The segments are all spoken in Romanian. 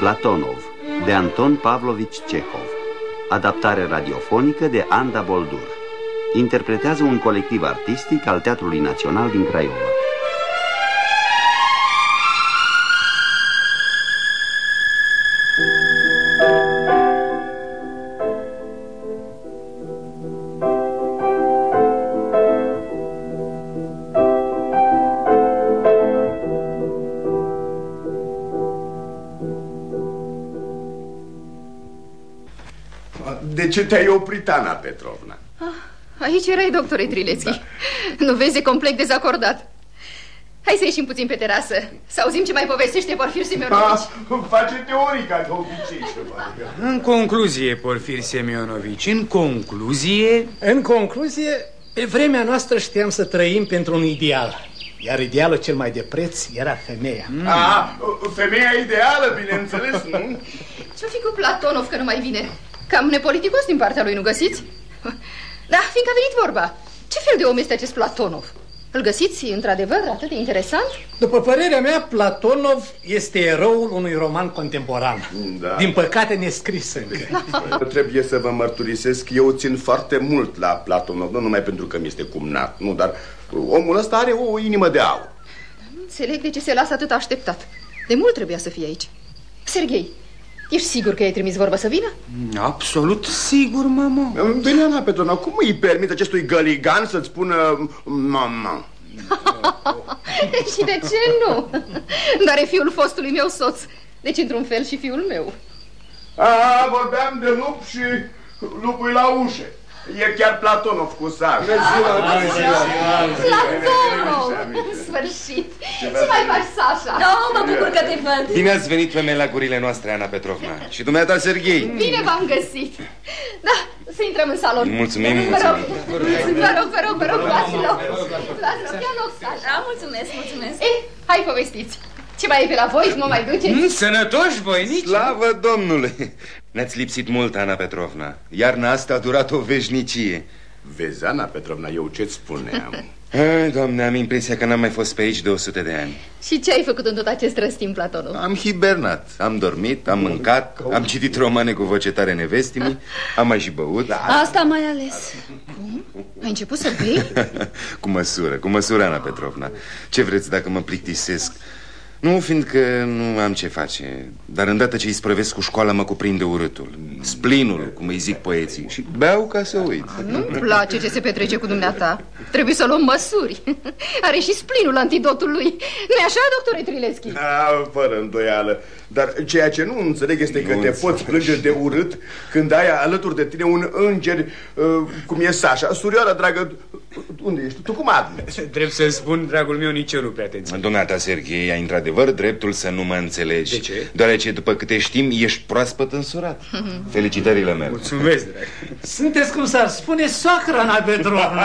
Platonov, de Anton Pavlovici Cehov. Adaptare radiofonică de Anda Boldur. Interpretează un colectiv artistic al Teatrului Național din Craiova. De ce te-ai oprit, Ana Petrovna? Aici erai, doctore Trilețchi. Da. Nu vezi, e complet dezacordat. Hai să ieșim puțin pe terasă, să auzim ce mai povestește Porfir Semionovici. Face teorica de obicei. În concluzie, Porfir Semionovici, în concluzie, pe vremea noastră știam să trăim pentru un ideal. Iar idealul cel mai de preț era femeia. Femeia ideală, bineînțeles, nu? Ce-o fi cu Platonov că nu mai vine? Cam nepoliticos din partea lui, nu găsiți? Da, fiindcă a venit vorba, ce fel de om este acest Platonov? Îl găsiți, într-adevăr, atât de interesant? După părerea mea, Platonov este eroul unui roman contemporan. Da. Din păcate nescris încă. Trebuie să vă mărturisesc, eu țin foarte mult la Platonov, nu numai pentru că mi este cumnat, nu, dar omul ăsta are o inimă de aur. Nu înțeleg de ce se lasă atât așteptat. De mult trebuia să fie aici. Serghei, ești sigur că ai trimis vorba să vină? Absolut sigur, mamă. Bine, Ana Petrovna, cum îi permite acestui găligan să-ți spună mama? Și de ce nu? Dar e fiul fostului meu soț. Deci, într-un fel, și fiul meu. Vorbeam de lup și lupul la ușă. E chiar Platonov cu Sasha. Platonov! În sfârșit! Ce mai faci, Sasha? Mă bucur că te văd. Bine ați venit pe meleagurile noastre, Ana Petrovna. Și dumneata, Serghei. Bine v-am găsit. Da, să intrăm în salon. Mulțumim, Vă rog, luați-l. Ia loc, Sasha. Mulțumesc. Hai, povestiți. Ce mai e pe la voi? Mă mai duceți? Sănătoși voinici? Slavă Domnului! Ne-ați lipsit mult, Ana Petrovna. Iarna asta a durat o veșnicie. Vezi, Ana Petrovna, eu ce-ți spuneam? Doamne, am impresia că n-am mai fost pe aici de 100 de ani. Și ce ai făcut în tot acest răstimp, Platonov? Am hibernat, am dormit, am mâncat, am citit romane cu voce tare nevestimii, am mai și băut. Asta mai ales. Cum? Ai început să bei? Cu măsură, Ana Petrovna. Ce vreți dacă mă plictisesc? Nu, fiindcă nu am ce face. Dar îndată ce îi sprăvesc cu școala mă cuprinde urâtul, splinul, cum îi zic poeții. Și beau ca să uit. Nu-mi place ce se petrece cu dumneata. Trebuie să luăm măsuri. Are și splinul antidotul lui. Nu-i așa, doctore Trilețchi? Fără îndoială. Dar ceea ce nu înțeleg este că te poți plânge de urât când ai alături de tine un înger cum e Sasha. Surioară dragă, unde ești? Tu cum admi? Drept să spun, dragul meu, nici eu nu prea te înțeleg. Dumneata, Serghei, ai într-adevăr dreptul să nu mă înțelegi. De ce? Deoarece, după câte știm, ești proaspăt însurat. Felicitările mele. Mulțumesc, drag. Sunteți, cum s-ar spune, soacră, Ana Petrovna.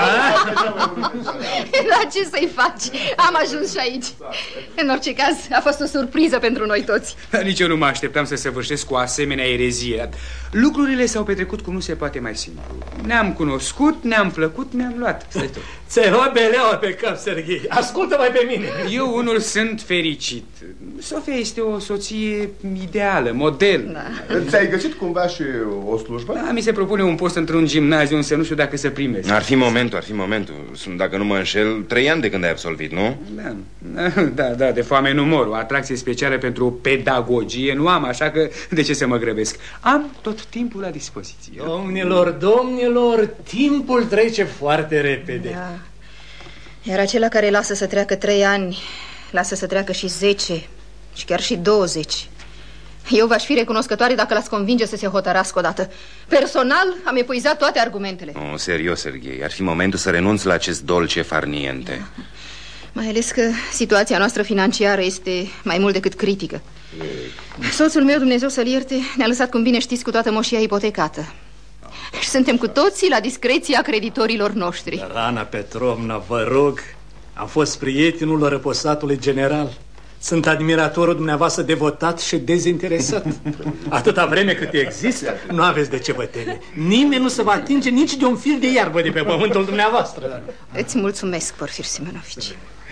La ce să-i faci? Am ajuns și aici. În orice caz, a fost o surpriză pentru noi toți. Nici eu nu mă așteptam să săvârșesc cu asemenea erezie. Lucrurile s-au petrecut cum nu se poate mai simplu. Ne-am cunoscut, ne-am plăcut, ne-am luat. Ți-ai luat beleaua pe cap, Serghei. Ascultă-mă pe mine. Eu unul sunt fericit. Sofia este o soție ideală, model. Da. Ți-ai găsit cumva și o slujbă? Da, mi se propune un post într-un gimnaziu, însă nu știu dacă să primesc. Ar fi momentul. Sunt, dacă nu mă înșel, 3 ani de când ai absolvit, nu? Da, de foame nu mor. O atracție specială pentru pedagogie nu am, așa că de ce să mă grăbesc? Am tot timpul la dispoziție. Domnilor, timpul trece foarte repede. Da. Iar acela care lasă să treacă 3 ani, lasă să treacă și 10 și chiar și 20. Eu v-aș fi recunoscătoare dacă l-ați convinge să se hotărască odată. Personal am epuizat toate argumentele. Serios, Serghei, ar fi momentul să renunț la acest dolce far niente. Mai ales că situația noastră financiară este mai mult decât critică. Soțul meu, Dumnezeu să-l ierte, ne-a lăsat, cum bine știți, cu toată moșia ipotecată. Și suntem cu toții la discreția creditorilor noștri. Dar, Ana Petrovna, vă rog, am fost prietenul răposatului general. Sunt admiratorul dumneavoastră devotat și dezinteresat. Atâta vreme cât există, nu aveți de ce vă teme. Nimeni nu se va atinge nici de un fir de iarbă de pe pământul dumneavoastră. Îți mulțumesc, Porfir Semionovici.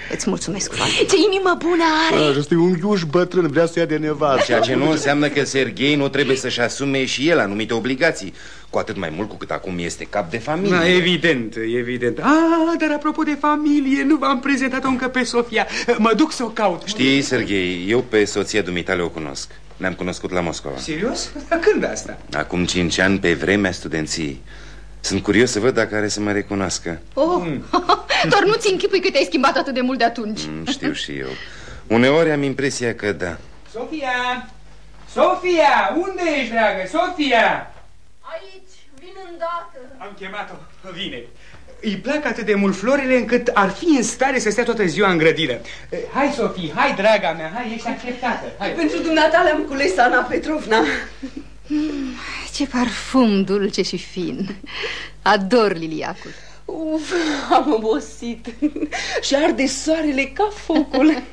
Îți mulțumesc foarte. Ce inimă bună are! Ăsta e un ghiuș bătrân, vrea să ia de nevastă. Ceea ce nu înseamnă că Serghei nu trebuie să-și asume și el anumite obligații. Cu atât mai mult cu cât acum este cap de familie. Da, evident, evident. Dar apropo de familie, nu v-am prezentat-o încă pe Sofia. Mă duc să o caut. Știi, Serghei, eu pe soția dumitale o cunosc. Ne-am cunoscut la Moscova. Serios? Când asta? Acum 5 ani, pe vremea studenției. Sunt curios să văd dacă are să mă recunoască. Doar nu ți închipui că te-ai schimbat atât de mult de atunci. Știu și eu. Uneori am impresia că da. Sofia! Sofia! Unde ești, dragă? Sofia! Aici, vin îndată. Am chemat-o. Vine. Îi plac atât de mult florile încât ar fi în stare să stea toată ziua în grădină. Hai, Sofie, hai, draga mea, hai, ești așteptată. Hai. Pentru dumneata le-am cules, Ana Petrovna. Ce parfum dulce și fin. Ador liliacul. Uf, am obosit. Și arde soarele ca focul.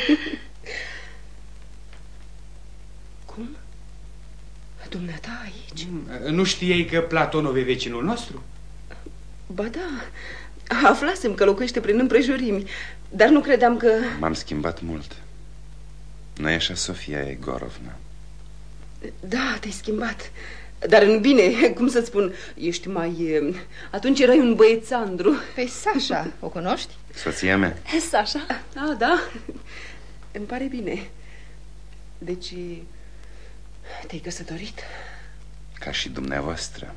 Cum? Dumneata aici? Nu știai că Platonov e vecinul nostru? Ba da, aflasem că locuiește prin împrejurimi, dar nu credeam că... M-am schimbat mult. Nu e așa, Sofia Egorovna? Da, te-ai schimbat. Dar în bine, cum să-ți spun, ești mai... Atunci erai un băiețandru. Pe Sasha, o cunoști? Soția mea. Sasha? Da, îmi pare bine. Deci, te-ai căsătorit? Ca și dumneavoastră.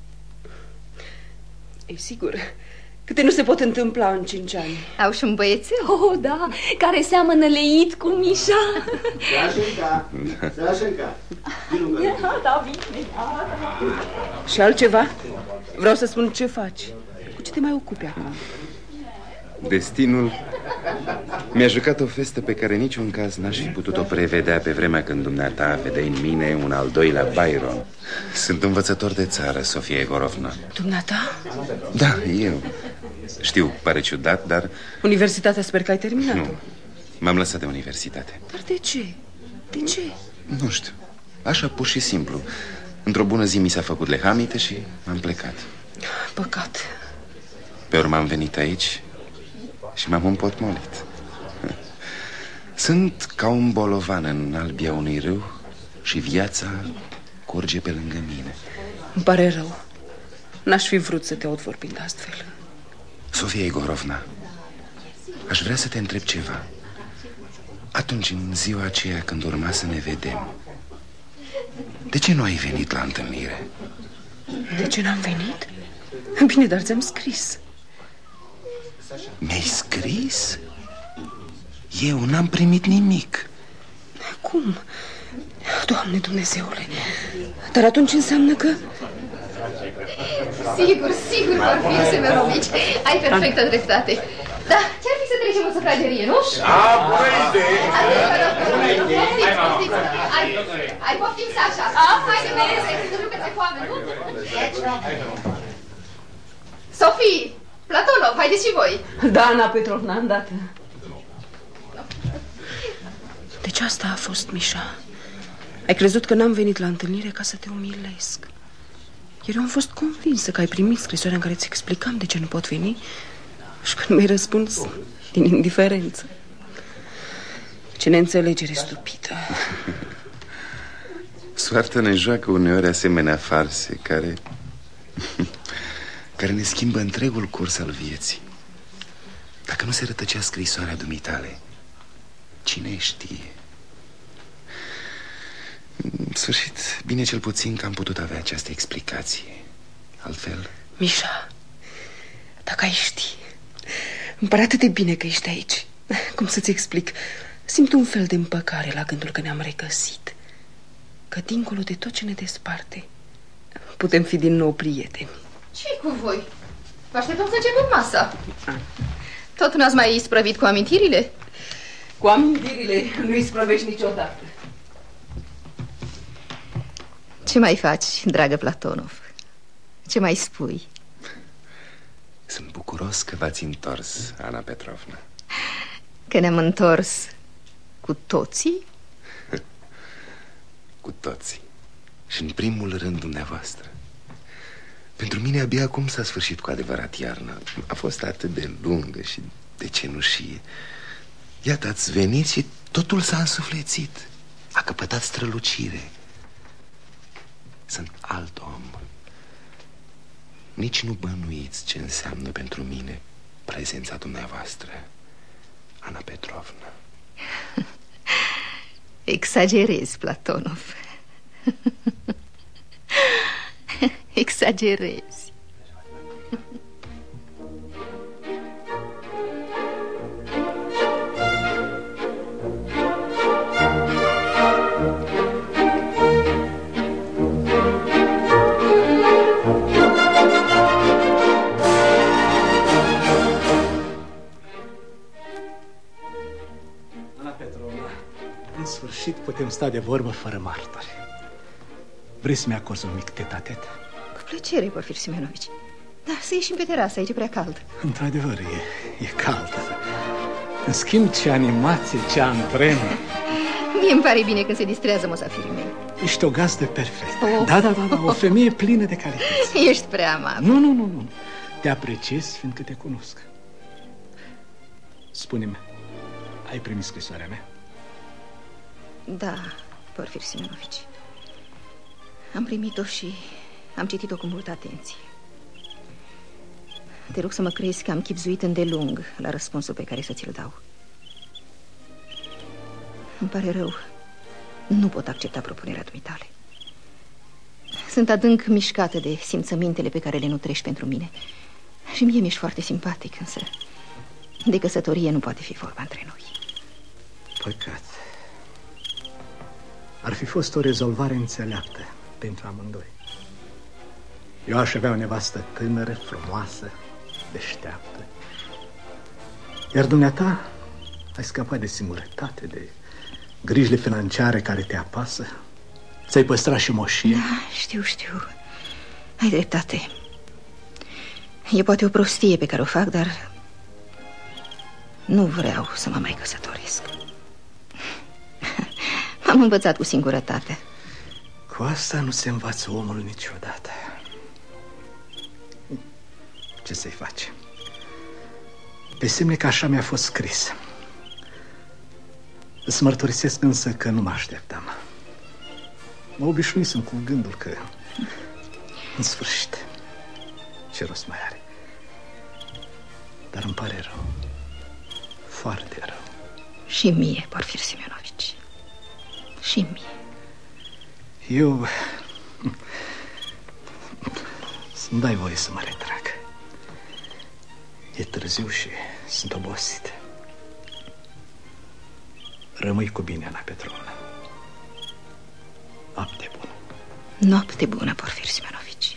E sigur, câte nu se pot întâmpla în 5 ani. Au și un băiețel? Oh, da, care seamănă leit cu Mișa. Sașenca. Da, bine. Și altceva? Vreau să spun ce faci. Cu ce te mai ocupi acum? Destinul mi-a jucat o festă pe care niciun caz n-aș fi putut-o prevedea pe vremea când dumneata vedeai în mine un al doilea Byron. Sunt învățător de țară, Sofia Egorovna. Dumneata? Da, eu. Știu, pare ciudat, dar... Universitatea sper că ai terminat-o. Nu, m-am lăsat de universitate. Dar de ce? De ce? Nu știu, așa pur și simplu. Într-o bună zi mi s-a făcut lehamite și am plecat. Păcat. Pe urmă am venit aici și m-am împotmolit. Sunt ca un bolovan în albia unui râu și viața curge pe lângă mine. Îmi pare rău. N-aș fi vrut să te aud vorbind astfel. Sofia Egorovna, aș vrea să te întreb ceva. Atunci, în ziua aceea când urma să ne vedem, de ce nu ai venit la întâlnire? De ce n-am venit? Bine, dar ți-am scris. Mi-ai scris? Eu n-am primit nimic. Cum? Doamne Dumnezeule, dar atunci înseamnă că... Sigur vor fi Semerovici. Ai perfectă dreptate. Da, ce-ar fi să trecem în sufragerie, nu? Bună idee! Ai poftim, Sasha. Haide, mereu, să ți-e foame, nu? Sofie, Platonov, haideți și voi. Da, Ana Petrovna, îndată. Deci asta a fost, Mișa. Ai crezut că n-am venit la întâlnire ca să te umilesc. Iar eu am fost convinsă că ai primit scrisoarea în care ți explicam de ce nu pot veni și când mi-ai răspuns din indiferență. Ce neînțelegere stupidă. Soarta ne joacă uneori asemenea farse care ne schimbă întregul curs al vieții. Dacă nu se rătăcea scrisoarea dumitale, cine știe? În sfârșit, bine cel puțin că am putut avea această explicație. Altfel... Mișa, dacă ai ști, îmi pare atât de bine că ești aici. Cum să-ți explic? Simt un fel de împăcare la gândul că ne-am regăsit. Că dincolo de tot ce ne desparte, putem fi din nou prieteni. Ce-i cu voi? Vă așteptăm să începem masa. Tot n-ați mai isprăvit cu amintirile? Cu amintirile nu isprăvești niciodată. Ce mai faci, dragă Platonov? Ce mai spui? Sunt bucuros că v-ați întors, Ana Petrovna. Că ne-am întors cu toții? Cu toții. Și în primul rând dumneavoastră. Pentru mine abia acum s-a sfârșit cu adevărat iarna. A fost atât de lungă și de cenușie. Iată, ați venit și totul s-a însuflețit. A căpătat strălucire. Sunt alt om. Nici nu bănuiți ce înseamnă pentru mine prezența dumneavoastră, Ana Petrovna. Exagerezi, Platonov. Exagerezi. În sfârșit putem sta de vorbă fără martori. Vrei să-mi acorzi un mic tet-a-tet? Cu plăcere, Porfir Semenovici. Da, să ieșim pe terasă, aici e prea cald. Într-adevăr, e cald. În schimb, ce animație, ce antren. Mie îmi pare bine când se distrează mosafirii mei. Ești o gazdă perfectă. Da, o femeie plină de calități. Ești prea amabil. Nu. Te apreciez fiindcă te cunosc. Spune-mi, ai primit scrisoarea mea? Da, Porfir Semenovici. Am primit-o și am citit-o cu multă atenție. Te rog să mă crezi că am chibzuit îndelung la răspunsul pe care să ți-l dau. Îmi pare rău. Nu pot accepta propunerea dumitale. Sunt adânc mișcată de simțămintele pe care le nutrești pentru mine. Și mie mi-ești foarte simpatic, însă de căsătorie nu poate fi vorba între noi. Păcat. Ar fi fost o rezolvare înțeleaptă pentru amândoi. Eu aș avea o nevastă tânără, frumoasă, deșteaptă. Iar dumneata ai scăpat de singurătate, de grijile financiare care te apasă. Ți-ai păstrat și moșie. Da, știu. Ai dreptate. E poate o prostie pe care o fac, dar nu vreau să mă mai căsătoresc. M-am învățat cu singurătate. Cu asta nu se învață omul niciodată. Ce să-i faci? Pe semne că așa mi-a fost scris. Îți mărturisesc însă că nu mă așteptam. Mă obișnuisem cu gândul că în sfârșit ce rost mai are. Dar îmi pare rău. Foarte rău. Și mie, Porfir Semenovici. Și mie. Eu... să-mi dai voie să mă retrag. E târziu și sunt obosit. Rămâi cu bine, Ana Petrovna. Noapte bună. Noapte bună, Porfir Semenovici.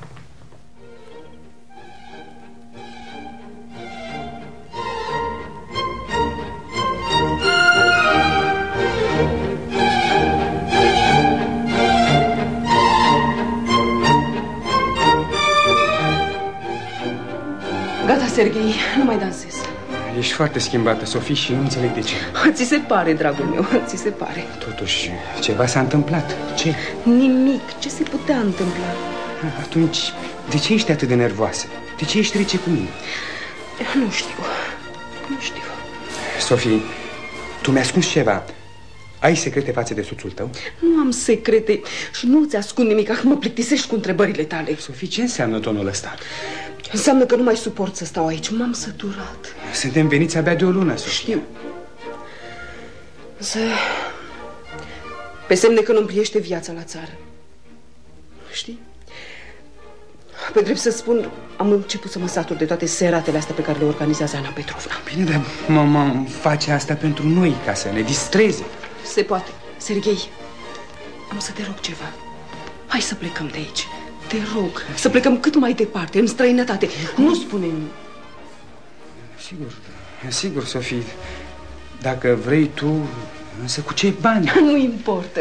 Gata, Serghei, nu mai dansez. Ești foarte schimbată, Sofie, și nu înțeleg de ce. Ți se pare, dragul meu, ți se pare. Totuși, ceva s-a întâmplat. Ce? Nimic. Ce se putea întâmpla? Atunci, de ce ești atât de nervoasă? De ce ești rece cu mine? Nu știu. Sofie, tu mi-ai ascuns ceva. Ai secrete față de soțul tău? Nu am secrete și nu ți ascund nimic, că mă plictisești cu întrebările tale. Sofie, ce înseamnă tonul ăsta? Înseamnă că nu mai suport să stau aici. M-am săturat. Suntem veniți abia de o lună, Sofie. Știu. Însă, pe semne că nu-mi pliește viața la țară. Știi? Pe drept să spun, am început să mă satur de toate seratele astea pe care le organizează Ana Petrovna. Bine, dar mama face asta pentru noi, ca să ne distreze. Se poate. Serghei, am să te rog ceva. Hai să plecăm de aici. Te rog, să plecăm cât mai departe, în străinătate. Nu spune nimic. Sigur, Sofie. Dacă vrei tu, însă cu ce bani? Nu importă.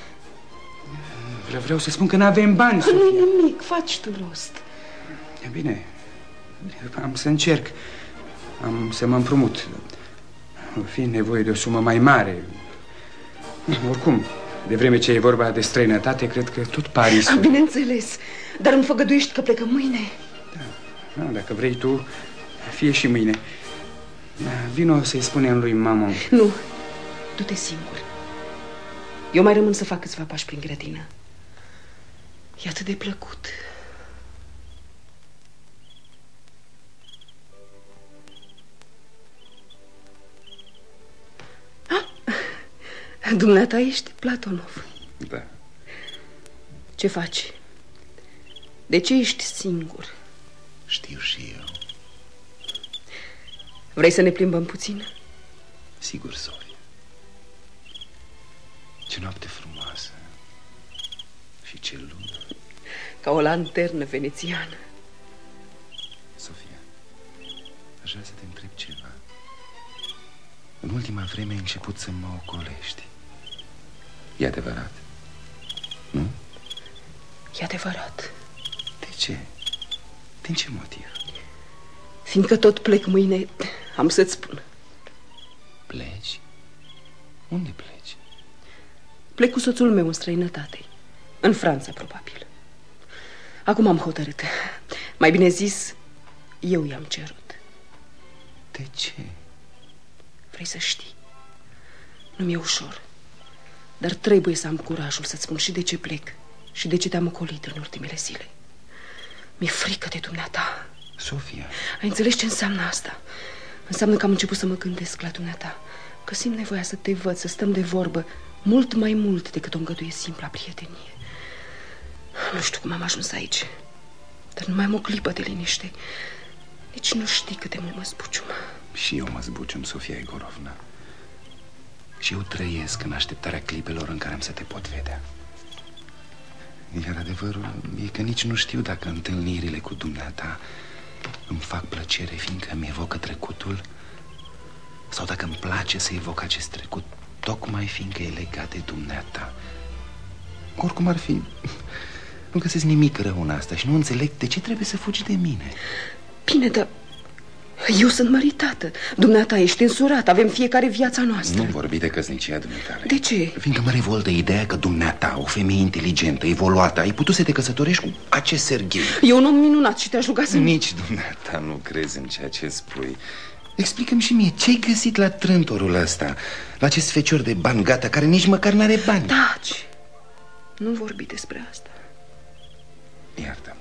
Vreau să spun că n-avem bani, Sofie. Nu-i nimic, faci tu rost. E bine, am să încerc. Am să mă împrumut. Va fi nevoie de o sumă mai mare. Oricum, de vreme ce e vorba de străinătate, cred că tot Parisul... Bineînțeles, dar îmi făgăduiești că plecăm mâine? Da, dacă vrei tu, fie și mâine. Vino să-i spunem lui Mamon. Nu, du-te singur. Eu mai rămân să fac câțiva pași prin grădină. E atât de plăcut. Dumneata ești Platonov. Da. Ce faci? De ce ești singur? Știu și eu. Vrei să ne plimbăm puțin? Sigur, Sofia. Ce noapte frumoasă. Și ce lună. Ca o lanternă venețiană. Sofia, aș vrea să te întreb ceva. În ultima vreme ai început să mă ocolești. E adevărat? Nu? E adevărat. De ce? Din ce motiv? Fiindcă tot plec mâine, am să-ți spun. Pleci? Unde pleci? Plec cu soțul meu în străinătate. În Franța, probabil. Acum am hotărât. Mai bine zis, eu i-am cerut. De ce? Vrei să știi? Nu mi-e ușor. Dar trebuie să am curajul să-ți spun și de ce plec și de ce te-am ocolit în ultimele zile. Mi-e frică de dumneata. Sofia. Ai înțeles ce înseamnă asta? Înseamnă că am început să mă gândesc la dumneata, că simt nevoia să te văd, să stăm de vorbă mult mai mult decât o îngăduie simpla prietenie. Nu știu cum am ajuns aici, dar nu mai am o clipă de liniște. Nici nu știi cât de mult mă zbucium. Și eu mă zbucium, Sofia Egorovna. Și eu trăiesc în așteptarea clipelor în care am să te pot vedea. Iar adevărul e că nici nu știu dacă întâlnirile cu dumneata îmi fac plăcere fiindcă îmi evocă trecutul, sau dacă îmi place să evoc acest trecut tocmai fiindcă e legat de dumneata. Oricum ar fi, nu găsesc nimic rău în asta și nu înțeleg de ce trebuie să fugi de mine. Bine, dar eu sunt măritată. Dumneata ești însurat, avem fiecare viața noastră. Nu vorbi de căsnicia dumitale. De ce? Fiindcă mă revoltă ideea că dumneata, o femeie inteligentă, evoluată, ai putut să te căsătorești cu acest Serghei. E un om minunat și te-aș ruga să... Nici dumneata nu crezi în ceea ce spui. Explică-mi și mie, ce-ai găsit la trântorul ăsta, la acest fecior de bani gata, care nici măcar n-are bani? Taci! Nu vorbi despre asta. Iartă-mă.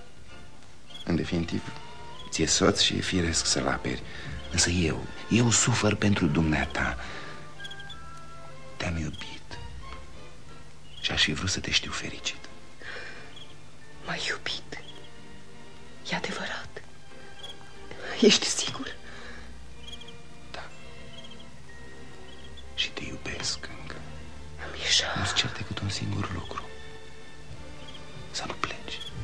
În definitiv, ți-e soț și e firesc să-l aperi. Însă eu sufăr pentru dumneata. Te-am iubit și aș fi vrut să te știu fericit. M-ai iubit? E adevărat? Ești sigur? Da. Și te iubesc încă. Mișa. Nu-ți cer decât un singur lucru. Să nu pleci.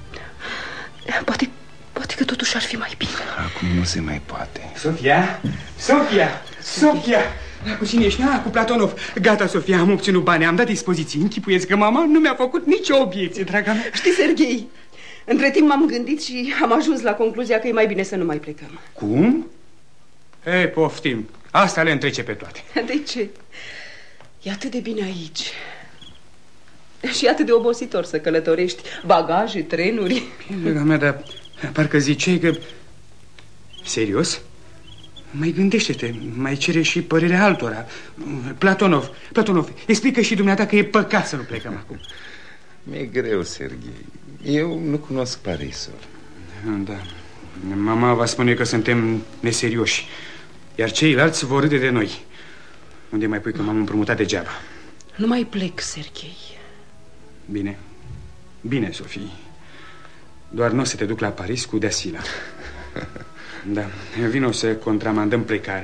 Poate că totuși ar fi mai bine. Acum nu se mai poate. Sofia! Sofia! Sofia! Cu cine ești? Cu Platonov. Gata, Sofia, am obținut bani, am dat dispoziții. Închipuiesc că mama nu mi-a făcut nicio obiecție, draga mea. Știi, Serghei, între timp m-am gândit și am ajuns la concluzia că e mai bine să nu mai plecăm. Cum? Ei, poftim. Asta le întrece pe toate. De ce? E atât de bine aici. Și atât de obositor să călătorești. Bagaje, trenuri. Draga mea, dar parcă ziceai că... Serios? Mai gândește-te, mai cere și părerea altora. Platonov, explică și dumneata că e păcat să nu plecăm acum. Mi-e greu, Serghei. Eu nu cunosc Parisul. Da, mama va spune că suntem neserioși, iar ceilalți vor râde de noi. Unde mai pui că m-am împrumutat degeaba? Nu mai plec, Serghei. Bine, bine, Sofie. Doar nu o să te duc la Paris cu Deasila. Da, vino să contramandăm plecarea.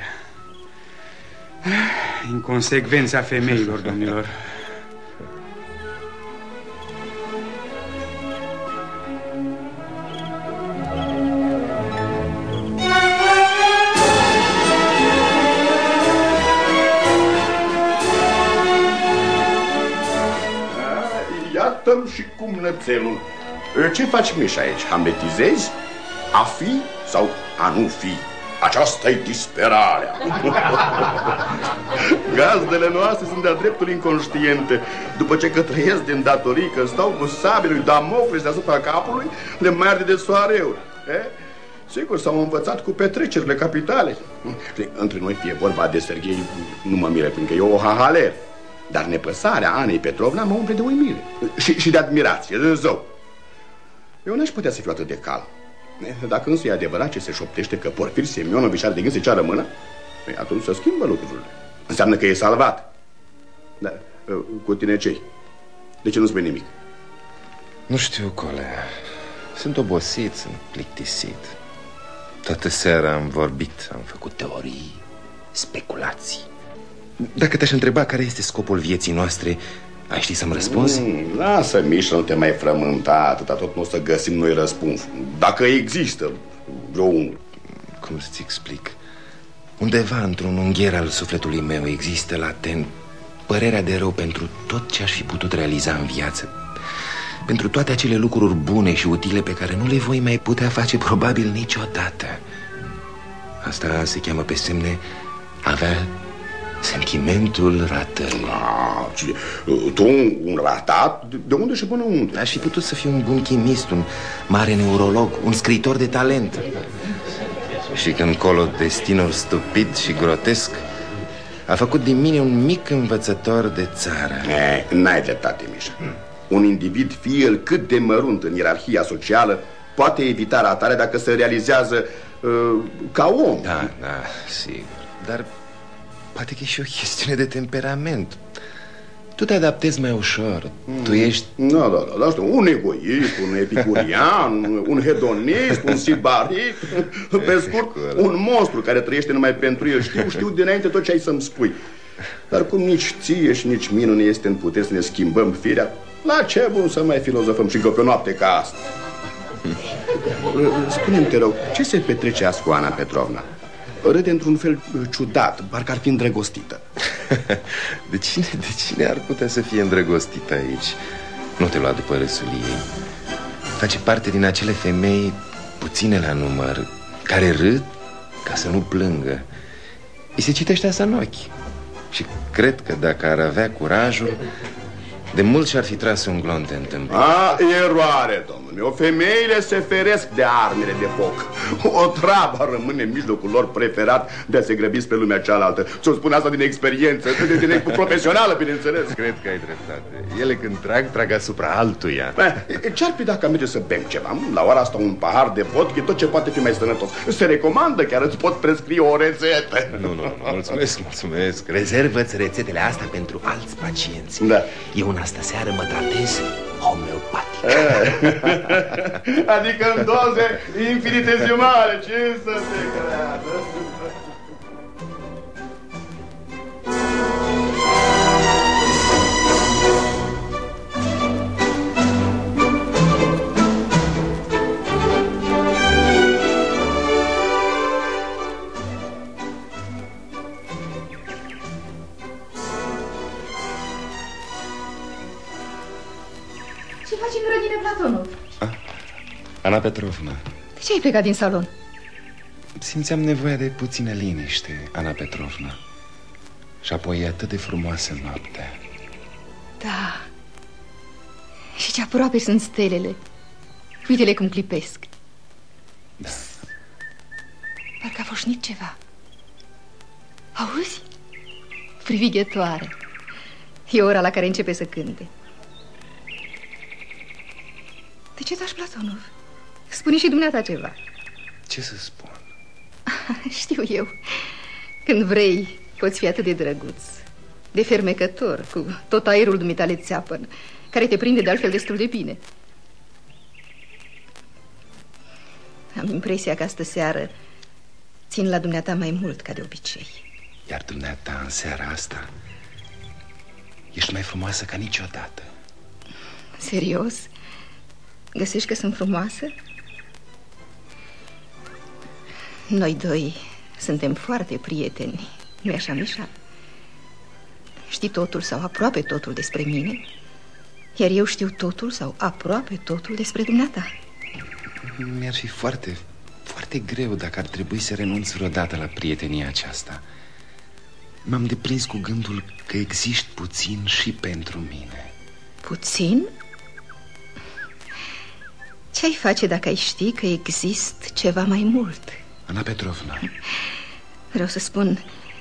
Inconsecvența femeilor, domnilor. Iată-mi și cumnățelul. Ce faci, Mișa, aici? Hamletizezi? A fi sau a nu fi? Aceasta-i disperarea. Gazdele noastre sunt de-a dreptul inconștiente. După ce că trăiesc din datorii, că stau cu sabia lui Damocles deasupra capului, le mai arde de soareu. Sigur, s-au învățat cu petrecerile capitale. Între noi, fie vorba de Serghei, nu mă mire, pentru că e o hahaler. Dar nepăsarea Anei Petrovna mă umple de uimire și de admirație, de zău. Eu n-aș putea să fiu atât de calm. Dacă însă e adevărat ce se șoptește că Porfir Semionovici are de gând să ceară mână, atunci să schimbă lucrurile. Înseamnă că e salvat. Dar cu tine ce-i? De ce nu spui nimic? Nu știu, Cole. Sunt obosit, sunt plictisit. Toată seara am vorbit, am făcut teorii, speculații. Dacă te-aș întreba care este scopul vieții noastre, ai ști să-mi răspunzi? Lasă, Mișa, nu te mai frământa atâta, tot nu o să găsim noi răspuns. Dacă există vreo unul. Cum să-ți explic? Undeva într-un ungher al sufletului meu există latent părerea de rău pentru tot ce aș fi putut realiza în viață, pentru toate acele lucruri bune și utile pe care nu le voi mai putea face probabil niciodată. Asta se cheamă pe semne avea sentimentul ratării. Tu un ratat? De unde și până unde? Aș fi putut să fiu un bun chimist, un mare neurolog, un scriitor de talent. Și când colo destinul stupid și grotesc a făcut din mine un mic învățător de țară. N-ai dreptate, Mișa. Un individ, fie el cât de mărunt în ierarhia socială, poate evita ratarea dacă se realizează ca om. Da, sigur. Dar poate că e și o chestiune de temperament. Tu te adaptezi mai ușor. Tu ești... Da, știu, un egoist, un epicurian, un hedonist, un sibarit. Pe scurt, un monstru care trăiește numai pentru el. Știu dinainte tot ce ai să-mi spui. Dar cum nici ție și nici mie nu ne este în putere să ne schimbăm firea, la ce bun să mai filozofăm și că pe o noapte ca asta? Spune-mi, te rog, ce se petrece azi cu Ana Petrovna? Râde într-un fel ciudat, parcă ar fi îndrăgostită. De cine ar putea să fie îndrăgostită aici? Nu te lua după râsul ei. Face parte din acele femei puține la număr, care râd ca să nu plângă. Îi se citește asta în ochi. Și cred că dacă ar avea curajul, de mult și-ar fi tras un glonț de întâmplare. Eroare, domnule. Femeile se feresc de armele de foc. O treabă rămâne în mijlocul lor preferat de a se grăbi spre lumea cealaltă. Ți-o spun asta din experiență, din profesională, bineînțeles. Cred că ai dreptate. Ele când trag asupra altuia. Ce-ar fi dacă merge să bem ceva? La ora asta un pahar de vodcă e tot ce poate fi mai sănătos. Se recomandă, chiar îți pot prescrie o rețetă. Nu, mulțumesc. Rezervă-ți rețetele astea pentru alți pacienți. Da. Eu în asta seară mă tratez homeopatic. Adică în doze infinitesimale. Ce să te creadă? Ana Petrovna. De ce ai plecat din salon? Simțeam nevoia de puțină liniște, Ana Petrovna. Și apoi e atât de frumoasă noaptea. Da. Și ce aproape sunt stelele. Uite-le cum clipesc. Da. Parcă a foșnit ceva. Auzi? Privighetoare. E ora la care începe să cânte. De ce taci, Platonov? Spune și dumneata ceva. Ce să spun? Știu eu. Când vrei, poți fi atât de drăguț, de fermecător, cu tot aerul dumitale țeapăn, care te prinde de altfel destul de bine. Am impresia că astă seară țin la dumneata mai mult ca de obicei. Iar dumneata în seara asta ești mai frumoasă ca niciodată. Serios? Găsești că sunt frumoasă? Noi doi suntem foarte prieteni, nu-i așa, Mișa? Știi totul sau aproape totul despre mine, iar eu știu totul sau aproape totul despre dumneata. Mi-ar fi foarte greu dacă ar trebui să renunț vreodată la prietenia aceasta. M-am deprins cu gândul că existi puțin și pentru mine. Puțin? Ce-ai face dacă ai ști că există ceva mai mult? Ana Petrovna. Vreau să spun,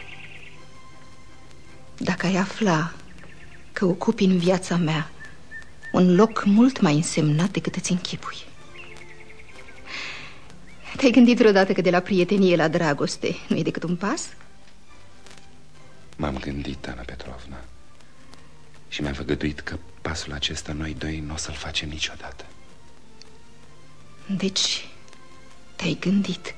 dacă ai afla că ocupi în viața mea un loc mult mai însemnat decât îți închipui. Te-ai gândit vreodată că de la prietenie la dragoste nu e decât un pas? M-am gândit, Ana Petrovna, și mi-am făgăduit că pasul acesta noi doi nu o să-l facem niciodată. Deci, te-ai gândit,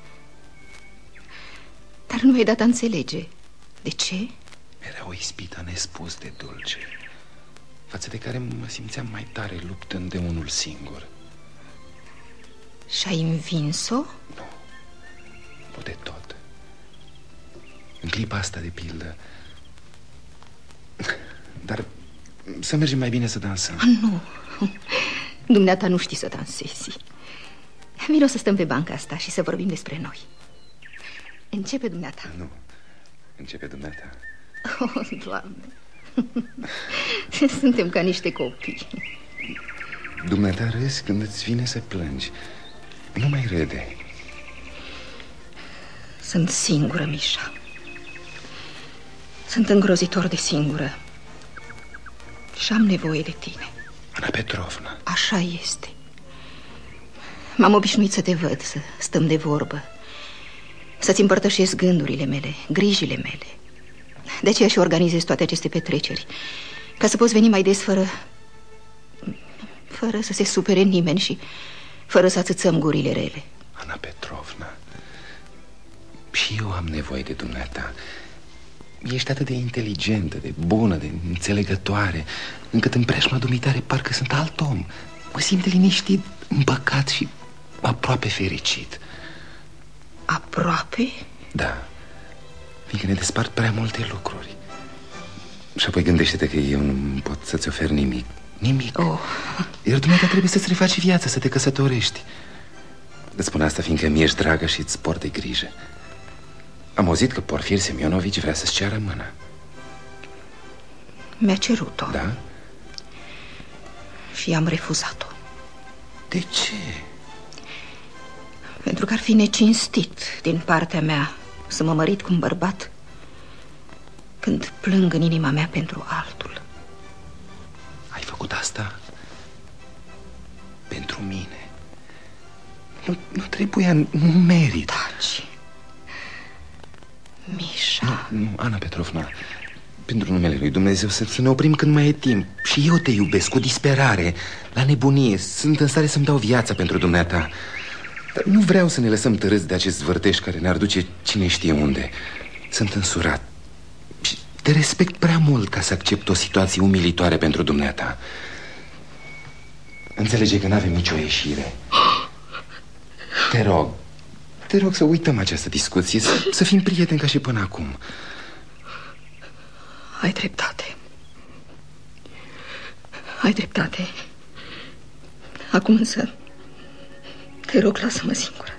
dar nu ai dat a înțelege. De ce? Era o ispită nespus de dulce, față de care mă simțeam mai tare luptând de unul singur. Și-ai învins-o? Nu, nu de tot. În clipa asta, de pildă. Dar să mergem mai bine să dansăm. Nu, dumneata nu știi să dansezi. Vino să stăm pe banca asta și să vorbim despre noi. Începe dumneata. Nu, începe dumneata. Oh, Doamne. Suntem ca niște copii. Dumneata râzi când îți vine să plângi. Nu mai râde. Sunt singură, Mișa. Sunt îngrozitor de singură. Și am nevoie de tine. Ana Petrovna. Așa este. M-am obișnuit să te văd, să stăm de vorbă, să-ți împărtășesc gândurile mele, grijile mele. De aceea și organizez toate aceste petreceri, ca să poți veni mai des fără să se supere nimeni și fără să atâțăm gurile rele. Ana Petrovna, și eu am nevoie de dumneata. Ești atât de inteligentă, de bună, de înțelegătoare, încât în preajma dumitare parcă sunt alt om. Mă simt liniștit, împăcat și aproape fericit. Aproape? Da, fiindcă ne despart prea multe lucruri. Și apoi gândește-te că eu nu pot să-ți ofer nimic. Nimic. Oh. Iar dumneata trebuie să-ți refaci viața, să te căsătorești. Îți spun asta fiindcă mi-ești dragă și îți port de grijă. Am auzit că Porfir Semionovici vrea să-ți ceară mâna. Mi-a cerut-o. Da? Și am refuzat-o. De ce? Pentru că ar fi necinstit din partea mea să mă mărit cu un bărbat când plâng în inima mea pentru altul. Ai făcut asta pentru mine. Nu trebuia, nu merit. Taci. Mișa. Nu, Ana Petrovna, pentru numele lui Dumnezeu să ne oprim când mai e timp. Și eu te iubesc cu disperare, la nebunie. Sunt în stare să-mi dau viața pentru dumneata. Dar nu vreau să ne lăsăm târâți de acest zvârteș care ne-ar duce cine știe unde. Sunt însurat și te respect prea mult ca să accept o situație umilitoare pentru dumneata. Înțelege că n-avem nicio ieșire. Te rog să uităm această discuție, să fim prieteni ca și până acum. Ai dreptate. Ai dreptate. Acum însă te rog, lasă-mă singură.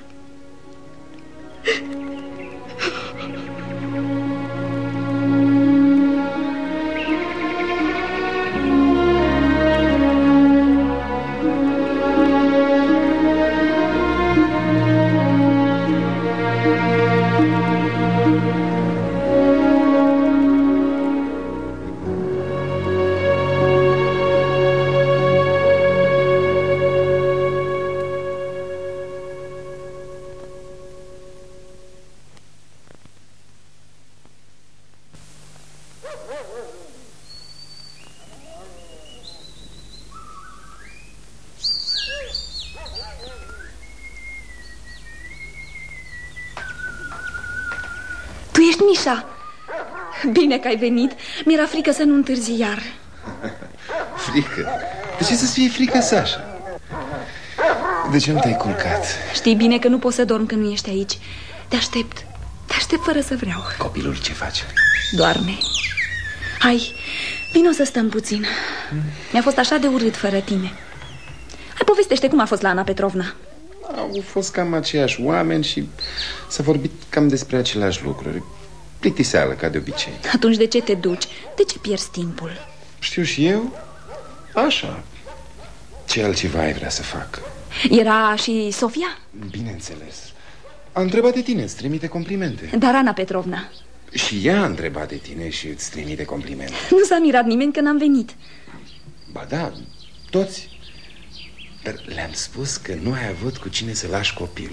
Tu ești Mișa. Bine că ai venit. Mi-era frică să nu întârzi iar. Frică? De ce să-ți fie frică, Sașa? De ce nu te-ai culcat? Știi bine că nu pot să dorm când nu ești aici. Te aștept. Te aștept fără să vreau. Copilul ce face? Doarme. Hai, vino să stăm puțin. Mi-a fost așa de urât fără tine. Hai, povestește cum a fost la Ana Petrovna. Au fost cam aceiași oameni și s-a vorbit cam despre aceleași lucruri. Plictiseală, ca de obicei. Atunci de ce te duci? De ce pierzi timpul? Știu și eu. Așa. Ce altceva ai vrea să fac? Era și Sofia? Bineînțeles. A întrebat de tine, îți trimite complimente. Dar Ana Petrovna? Și ea a întrebat de tine și îți trimite complimente. Nu s-a mirat nimeni că n-am venit. Ba da, toți. Dar le-am spus că nu ai avut cu cine să lași copilul.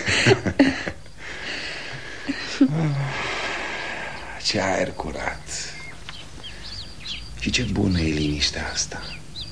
Ce aer curat. Și ce bună e liniștea asta.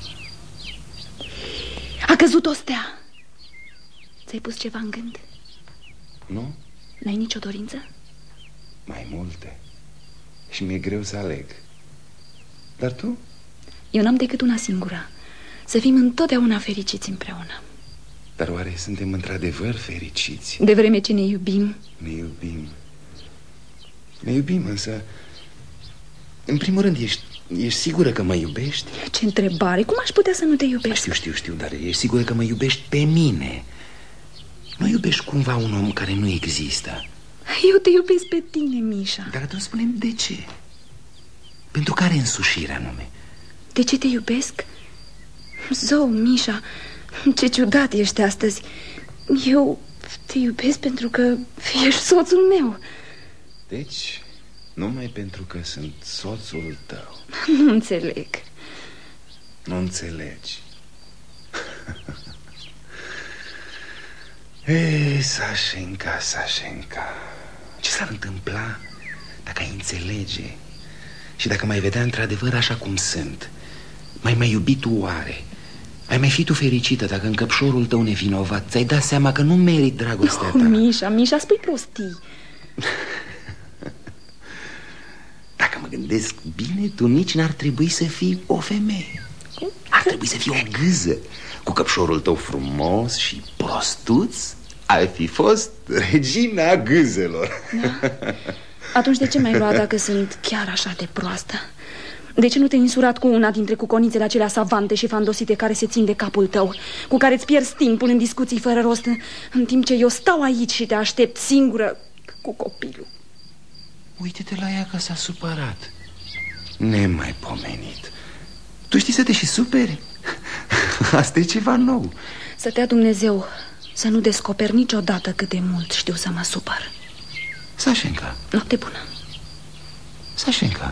A căzut o stea. Ți-ai pus ceva în gând? Nu? N-ai nicio dorință? Mai multe. Și mi-e greu să aleg. Dar tu? Eu n-am decât una singură. Să fim întotdeauna fericiți împreună. Dar oare suntem într-adevăr fericiți? De vreme ce ne iubim. Ne iubim. Ne iubim, însă... În primul rând, ești sigură că mă iubești? Ce întrebare! Cum aș putea să nu te iubești? Știu, dar ești sigură că mă iubești pe mine? Nu iubești cumva un om care nu există? Eu te iubesc pe tine, Mișa. Dar atunci spune-mi de ce? Pentru care însușire anume? De ce te iubesc? Zău, Mișa, ce ciudat ești astăzi. Eu te iubesc pentru că ești soțul meu. Deci, numai pentru că sunt soțul tău. Nu înțeleg. Nu înțelegi. Ei, Sașenca, ce s-ar întâmpla dacă ai înțelege și dacă mai vedea într-adevăr așa cum sunt? M-ai mai iubit tu oare? Ai mai fi tu fericită dacă în căpșorul tău nevinovat ți-ai dat seama că nu merit dragostea ta? Mișa, spui prostii. Dacă mă gândesc bine, tu nici n-ar trebui să fii o femeie. Ar trebui să fii o gâză. Cu căpșorul tău frumos și prostuț ai fi fost regina gâzelor. Da. Atunci de ce m-ai luat dacă sunt chiar așa de proastă? De ce nu te-ai însurat cu una dintre cuconițele acelea savante și fandosite care se țin de capul tău, cu care îți pierzi timpul în discuții fără rost, în timp ce eu stau aici și te aștept singură cu copilul? Uite-te la ea că s-a supărat. Nemaipomenit. Tu știi să te și superi? Asta e ceva nou. Să te dea Dumnezeu să nu descoperi niciodată cât de mult știu să mă supăr. Sașenca. Noapte bună. Sașenca.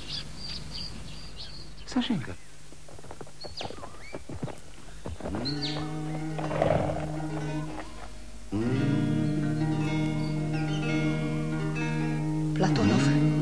Platonov.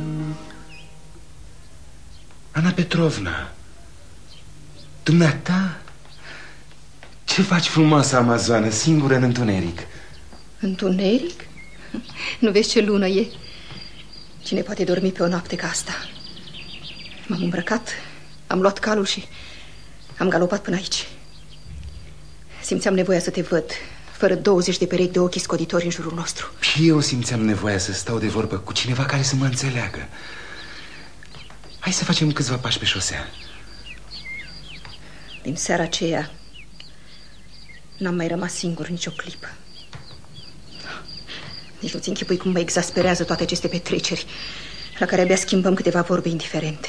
Ana Petrovna, dumneata, ce faci frumoasă amazoană, singură în întuneric? Întuneric? Nu vezi ce lună e? Cine poate dormi pe o noapte ca asta? M-am îmbrăcat, am luat calul și am galopat până aici. Simțeam nevoia să te văd, fără 20 de perechi de ochi scoditori în jurul nostru. Și eu simțeam nevoia să stau de vorbă cu cineva care să mă înțeleagă. Hai să facem câțiva pași pe șosea. Din seara aceea n-am mai rămas singur nicio clipă. Nici nu-ți închipui cum mă exasperează toate aceste petreceri, la care abia schimbăm câteva vorbe indiferente.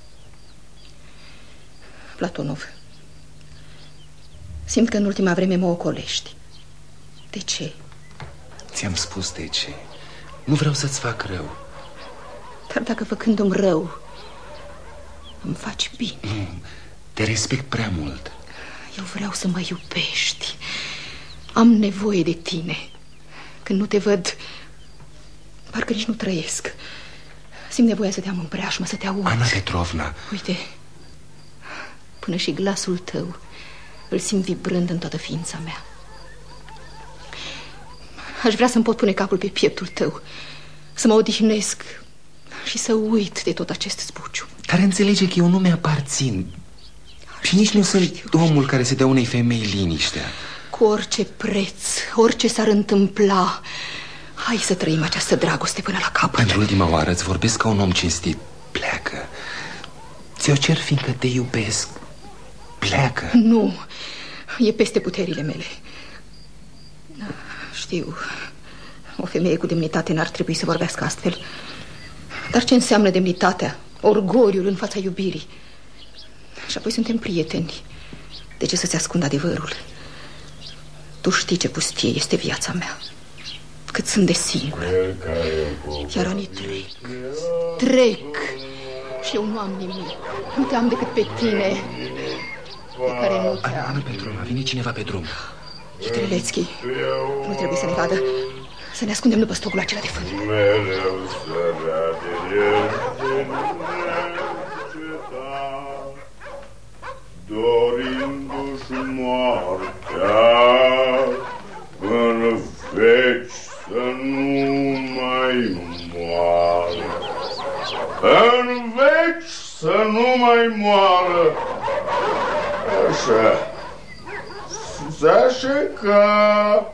Platonov, simt că în ultima vreme mă ocolești. De ce? Ți-am spus de ce. Nu vreau să-ți fac rău. Dar dacă făcându-mi rău îmi faci bine. Nu, te respect prea mult. Eu vreau să mă iubești. Am nevoie de tine. Când nu te văd, parcă nici nu trăiesc. Simt nevoia să te am în preajmă, să te aud. Ana Petrovna. Uite, până și glasul tău îl simt vibrând în toată ființa mea. Aș vrea să-mi pot pune capul pe pieptul tău, să mă odihnesc și să uit de tot acest zbuciu. Dar înțelege că eu nu mi-aparțin. Și nici nu sunt omul care se dă unei femei liniștea. Cu orice preț, orice s-ar întâmpla, hai să trăim această dragoste până la capăt. Pentru ultima oară îți vorbesc ca un om cinstit. Pleacă. Ți-o cer fiindcă te iubesc. Pleacă. Nu, e peste puterile mele. Știu, o femeie cu demnitate n-ar trebui să vorbească astfel. Dar ce înseamnă demnitatea? Orgoliul în fața iubirii. Și apoi suntem prieteni. De ce să-ți ascund adevărul? Tu știi ce pustie este viața mea, cât sunt de singură. Iar anii trec și eu nu am nimic. Nu te am decât pe tine, pe care nu te am. Ana Petrovna, vine cineva pe drum. E Trelețchi. Nu trebuie să ne vadă. Să ne ascundem după stocul acela de fân. Dorindu-și moartea, în veci să nu mai moară. În veci să nu mai moară. Așa. Sashenka.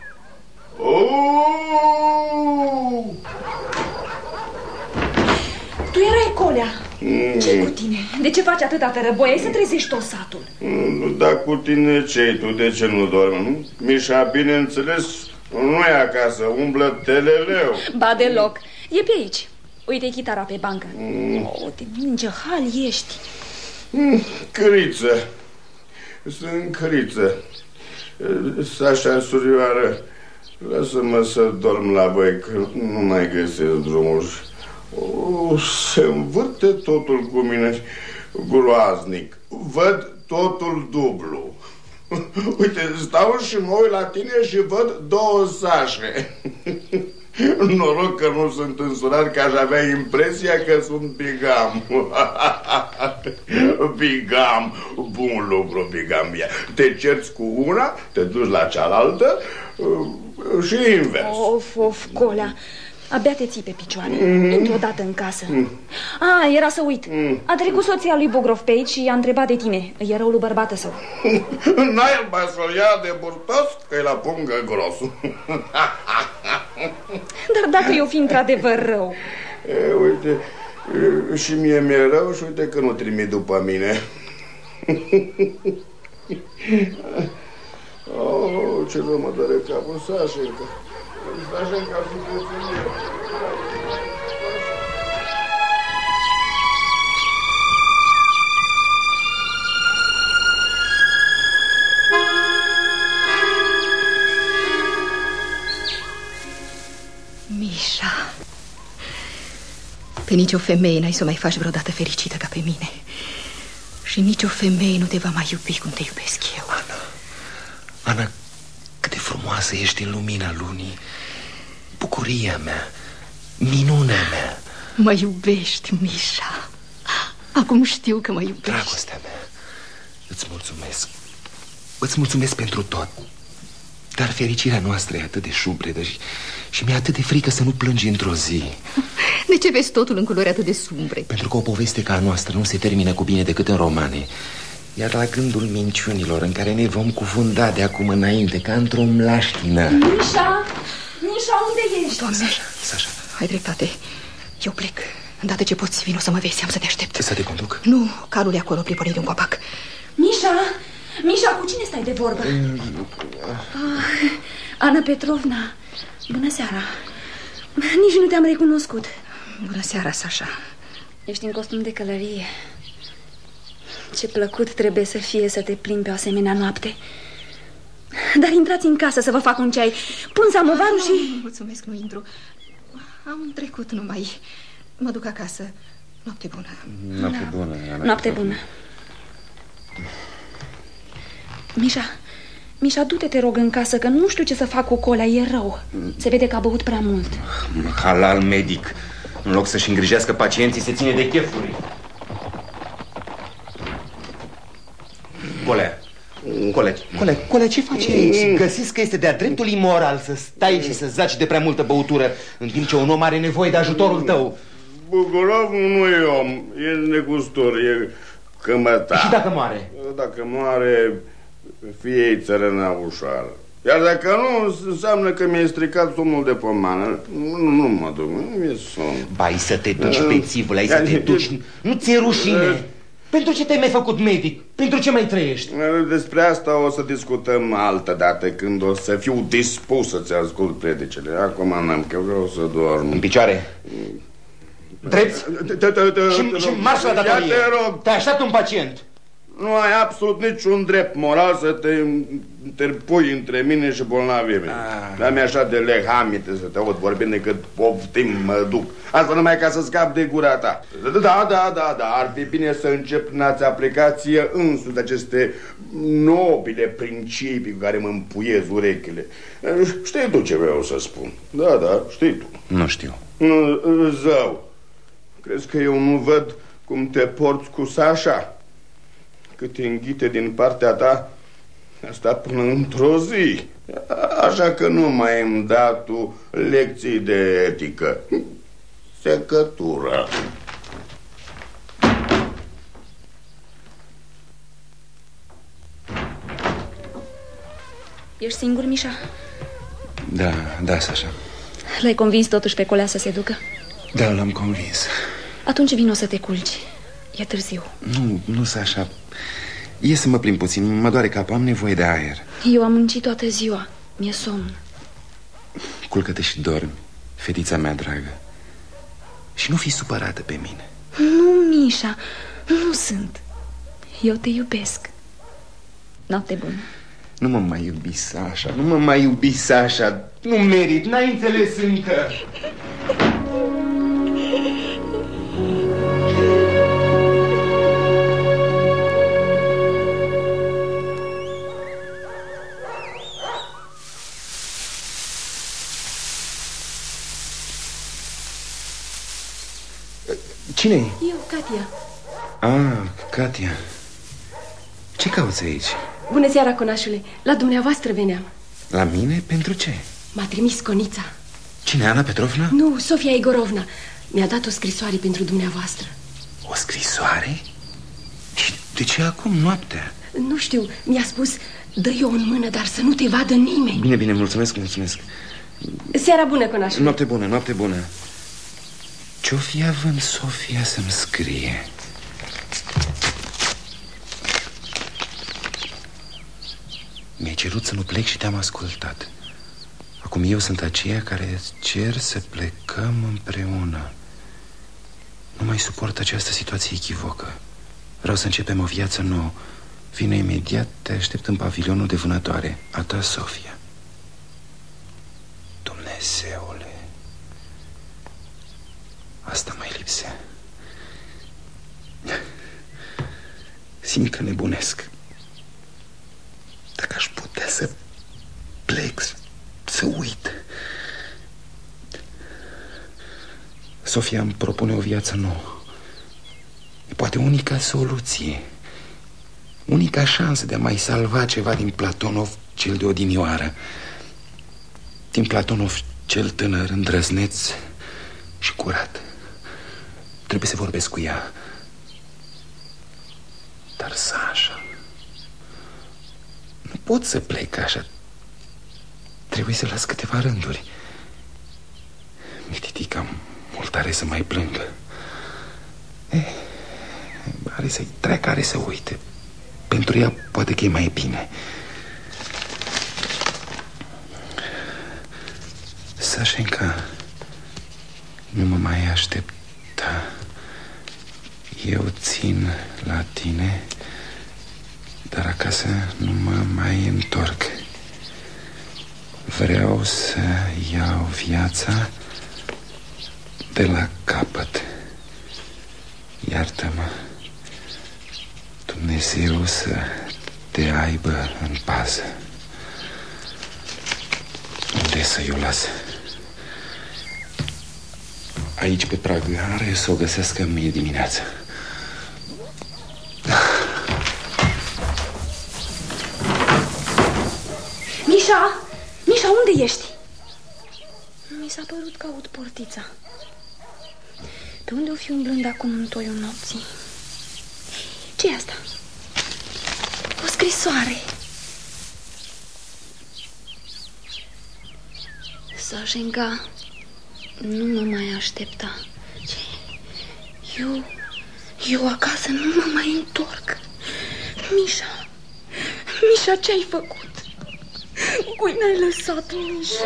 Tu erai Colea. Ce-i cu tine? De ce faci atâta tărăboie? Ai să trezești tot satul. Dar cu tine ce-i tu? De ce nu dormi, nu? Mișa, bineînțeles, nu e acasă, umblă teleleu. Ba deloc, e pe aici. Uite chitara pe bancă. De minge hal ești. Căriță. Sunt Căriță. Sașa, surioară, lasă-mă să dorm la voi, că nu mai găsesc drumul. Se învârte totul cu mine groaznic. Văd totul dublu. Uite, stau și mă uit la tine și văd două Sașe. Noroc că nu sunt însurat, că aș avea impresia că sunt bigam. Bigam, bun lucru, bigamia. Te cerți cu una, te duci la cealaltă și invers. Of, Colea, abia te ții pe picioare. Intri odată în casă. Era să uit. A trecut soția lui Bugrov pe aici și i-a întrebat de tine. E răul lui bărbată său. N-ai mai să-l ia de burtos, că-i la pungă gros. Dar dacă eu fi într-adevăr rău? Uite, și mie mi-e rău și uite că nu trimit după mine. Ce rău mă doare capul, Sașenca. Sașenca, sunteți-mi. Mișa, pe nicio femeie n-ai să o mai faci vreodată fericită ca pe mine. Și nicio femeie nu te va mai iubi cum te iubesc eu. Ana, cât de frumoasă ești în lumina lunii. Bucuria mea, minunea mea. Mă iubești, Mișa. Acum știu că mă iubești. Dragostea mea, îți mulțumesc. Îți mulțumesc pentru tot. Dar fericirea noastră e atât de șubredă și mi-e atât de frică să nu plângi într-o zi. De ce vezi totul în culori atât de sumbre? Pentru că o poveste ca a noastră nu se termină cu bine decât în romane. Iar la gândul minciunilor în care ne vom cufunda de acum înainte, ca într-o mlaștină. Mișa, unde ești? Doamne, Sasha, ai dreptate. Eu plec. Îndată ce poți, vino să mă vezi, am să te aștept. Să te conduc? Nu, calul e acolo, priponit de un copac. Mișa, cu cine stai de vorbă? Ana Petrovna, bună seara. Nici nu te-am recunoscut. Bună seara, Sasha. Ești în costum de călărie. Ce plăcut trebuie să fie să te plimbi pe o asemenea noapte. Dar intrați în casă să vă fac un ceai. Pun samovarul și... Mulțumesc, nu intru. Am trecut numai. Mă duc acasă. Noapte bună. Noapte bună, Ana. Noapte bună. Mișa, du-te, te rog, în casă, că nu știu ce să fac cu Colea, e rău. Se vede că a băut prea mult. Halal medic. În loc să-și îngrijească pacienții, se ține de chefuri. Colea, ce faci aici? Găsiți că este de-a dreptul imoral să stai și să zaci de prea multă băutură, în timp ce un om are nevoie de ajutorul tău. Bugrov nu e om, e negustor, e cămătar. Și dacă moare? Dacă moare, fie-i țărâna ușoară. Iar dacă nu, înseamnă că mi-e stricat somnul de pomană. Nu mă duc, nu mi-e somn. Bai să te duci, bețivule, ai să te duci. Nu ți-e rușine? Pentru ce te-ai mai făcut medic? Pentru ce mai trăiești? Despre asta o să discutăm altă dată, când o să fiu dispus să-ți ascult predicele. Acum n-am, că vreau să dorm. În picioare? Drept? Și marș la datorie. Te așteaptă un pacient. Nu ai absolut niciun drept moral să te interpui între mine și bolnavii mei. Dar mi-e așa de lehamite să te aud vorbind decât poftim, mă duc. Asta numai ca să scap de gura ta. Da, ar fi bine să încep prin a-ți aplicație însuți aceste nobile principii cu care mă împuiez urechile. Știi tu ce vreau să spun? Da, știi tu. Nu știu. Zău, crezi că eu nu văd cum te porți cu Sasha? Cât te înghite din partea ta, asta până într-o zi. Așa că nu mai îmi da tu lecții de etică. Secătură. Ești singur, Mișa? Da, Sasha. L-ai convins totuși pe Colea să se ducă? Da, l-am convins. Atunci vino să te culci. E târziu. Nu, Sasha. Ies să mă plimb puțin, mă doare capul, am nevoie de aer. Eu am muncit toată ziua, mi-e somn. Culcă-te și dormi, fetița mea dragă. Și nu fi supărată pe mine. Nu, Mișa, nu sunt. Eu te iubesc. Noapte bună. Nu mă mai iubi, Sasha, nu mă mai iubi, Sasha. Nu merit, n-ai înțeles încă. Cine-i? Eu, Katia. Katia. Ce cauți aici? Bună seara, conașule. La dumneavoastră veneam. La mine? Pentru ce? M-a trimis Conița. Cine, Ana Petrovna? Nu, Sofia Igorovna. Mi-a dat o scrisoare pentru dumneavoastră. O scrisoare? Și de ce acum, noaptea? Nu știu, mi-a spus, dă-i-o în mână, dar să nu te vadă nimeni. Bine, mulțumesc. Seara bună, conașule. Noapte bună. Ce-o fi având Sofia să-mi scrie? Mi-ai cerut să nu plec și te-am ascultat. Acum eu sunt aceea care îți cer să plecăm împreună. Nu mai suport această situație echivocă. Vreau să începem o viață nouă. Vine imediat, te aștept în pavilionul de vânătoare. A ta, Sofia. Dumnezeule, asta mai lipsea. Simt că nebunesc. Dacă aș putea să plec, să uit. Sofia îmi propune o viață nouă. E poate unica soluție, unica șansă de a mai salva ceva din Platonov cel de odinioară. Din Platonov cel tânăr, îndrăzneț și curat. Trebuie să vorbesc cu ea. Dar Sasha, nu pot să plec așa. Trebuie să las câteva rânduri. Mititica mult are să mai plângă. Are să-i treacă, are să uite. Pentru ea poate că e mai bine. Sashenka, nu mă mai aștepta. Eu țin la tine, dar acasă nu mă mai întorc. Vreau să iau viața de la capăt. Iartă-mă. Dumnezeu să te aibă în pază. Unde să-i o las? Aici, pe prag, are să o găsească mâine dimineață. Mișa, unde ești? Mi s-a părut că aud portița. Pe unde o fi umblând acum în toiul nopții? Ce-i asta? O scrisoare. Sashenka, nu mă mai aștepta. Ce? Eu acasă nu mă mai întorc. Mișa, ce-ai făcut? Cui ne-ai lăsat, Mișa?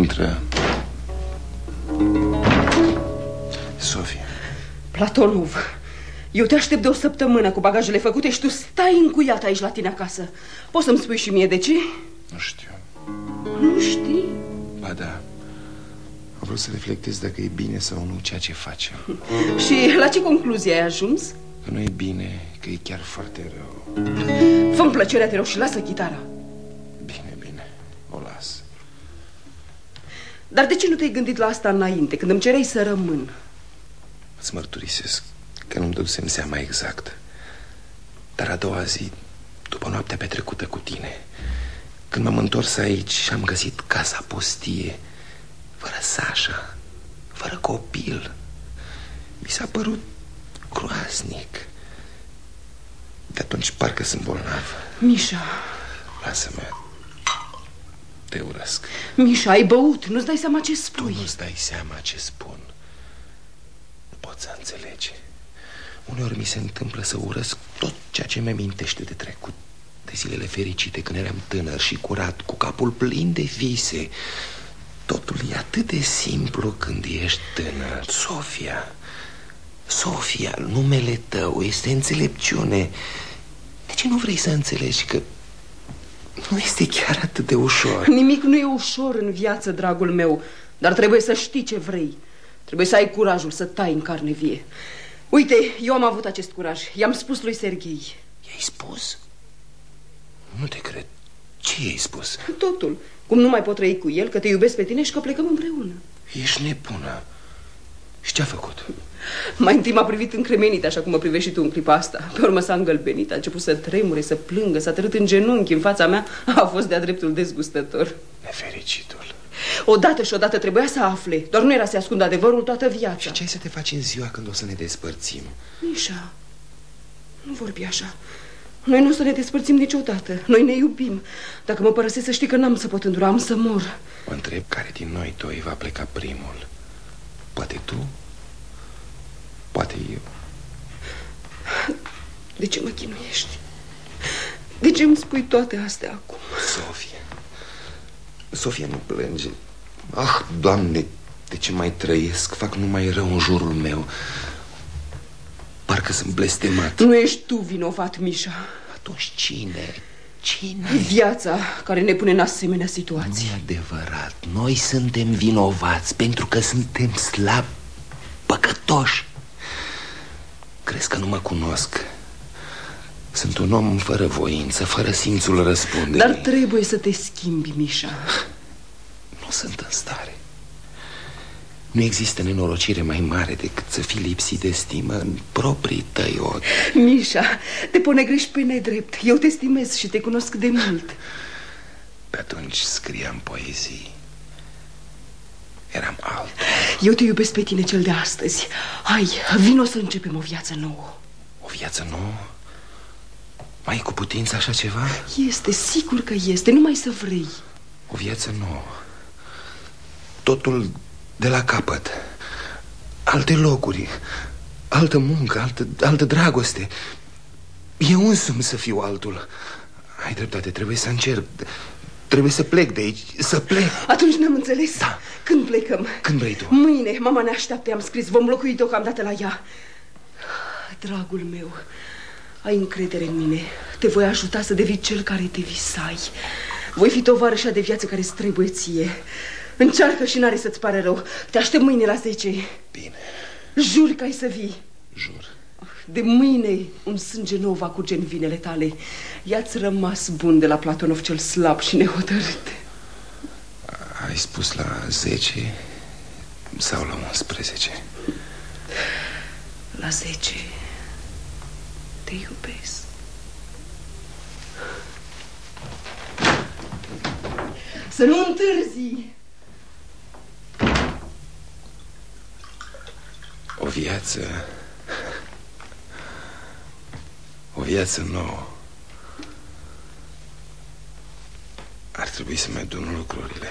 Intră. Sofia. Platonov, eu te aștept de o săptămână cu bagajele făcute și tu stai încuiat aici la tine acasă. Poți să-mi spui și mie de ce? Nu știu. Nu știi? Ba da. Am vrut să reflectez dacă e bine sau nu ceea ce facem. Și la ce concluzie ai ajuns? Că nu e bine, că e chiar foarte rău. Fă-mi plăcerea, te rog, și lasă chitara. Bine, bine, o las. Dar de ce nu te-ai gândit la asta înainte, când îmi cereai să rămân? Îți mărturisesc că nu-mi dădusem seama exact. Dar a doua zi, după noaptea petrecută cu tine, când m-am întors aici și am găsit casa pustie, fără Sasha, fără copil, mi s-a părut groaznic. De atunci parcă sunt bolnav. Misha. Lasă-mă. Te urăsc. Misha, ai băut, nu-ți dai seama ce spui. Tu nu-ți dai seama ce spun. Nu pot să înțelegi. Uneori mi se întâmplă să urăsc tot ceea ce mi-amintește de trecut, de zilele fericite când eram tânăr și curat, cu capul plin de vise. Totul e atât de simplu când ești tânăr. Sofia, Sofia, numele tău este înțelepciune. De ce nu vrei să înțelegi că nu este chiar atât de ușor? Nimic nu e ușor în viață, dragul meu. Dar trebuie să știi ce vrei. Trebuie să ai curajul să tai în carne vie. Uite, eu am avut acest curaj. I-am spus lui Serghei. I-ai spus? Nu te cred. Ce i-ai spus? Totul. Cum nu mai pot trăi cu el, că te iubesc pe tine și că plecăm împreună. Ești nebună. Și ce-a făcut? Mai întâi m-a privit încremenit, așa cum mă privești și tu în clipa asta. Pe urmă s-a îngălbenit, a început să tremure, să plângă, s-a târât în genunchi în fața mea. A fost de-a dreptul dezgustător. Nefericitul. Odată și odată trebuia să afle. Doar nu era să ascund adevărul toată viața. Și ce ai să te faci în ziua când o să ne despărțim? Misha, nu vorbi așa. Noi nu o să ne despărțim niciodată. Noi ne iubim. Dacă mă părăsesc, să știi că n-am să pot îndura, am să mor. Mă întreb care din noi doi va pleca primul. Poate tu? Poate eu. De ce mă chinuiești? De ce îmi spui toate astea acum? Sofia, Sofia, nu plânge. Ah, Doamne, de ce mai trăiesc? Fac numai rău în jurul meu. Parcă sunt blestemat. Nu ești tu vinovat, Misha. Atunci cine? Cine? Viața care ne pune în asemenea situații. Nu e adevărat. Noi suntem vinovați pentru că suntem slabi, păcătoși. Crezi că nu mă cunosc? Sunt un om fără voință, fără simțul răspunderii. Dar trebuie să te schimbi, Misha. Nu sunt în stare. Nu există nenorocire mai mare decât să fii lipsit de stimă în proprii tăi ochi. Misha, te ponegrești pe nedrept. Eu te stimez și te cunosc de mult. Pe atunci scriam poezii. Eram altul. Eu te iubesc pe tine cel de astăzi. Hai, vino să începem o viață nouă. O viață nouă? Mai e cu putință așa ceva? Este, sigur că este, numai să vrei. O viață nouă. Totul de la capăt. Alte locuri, altă muncă, altă dragoste. Eu însumi să fiu altul. Ai dreptate, trebuie să încerc. Trebuie să plec de aici, să plec. Atunci ne-am înțeles? Da. Când plecăm? Când vrei tu. Mâine, mama ne așteaptă, i-am scris. Vom locui deocamdată la ea. Dragul meu, ai încredere în mine. Te voi ajuta să devii cel care te visai. Voi fi tovarășa de viață care îți trebuie ție. Încearcă și n-are să-ți pare rău. Te aștept mâine la 10. Bine. Jur că ai să vii. Jur. De mâine un sânge nou va curge în vinele tale. I-ați rămas bun de la Platonov cel slab și nehotărât. Ai spus la 10 sau la 11? La 10. Te iubesc. Să nu întârzi. O viață nouă. Ar trebui să-mi adun lucrurile.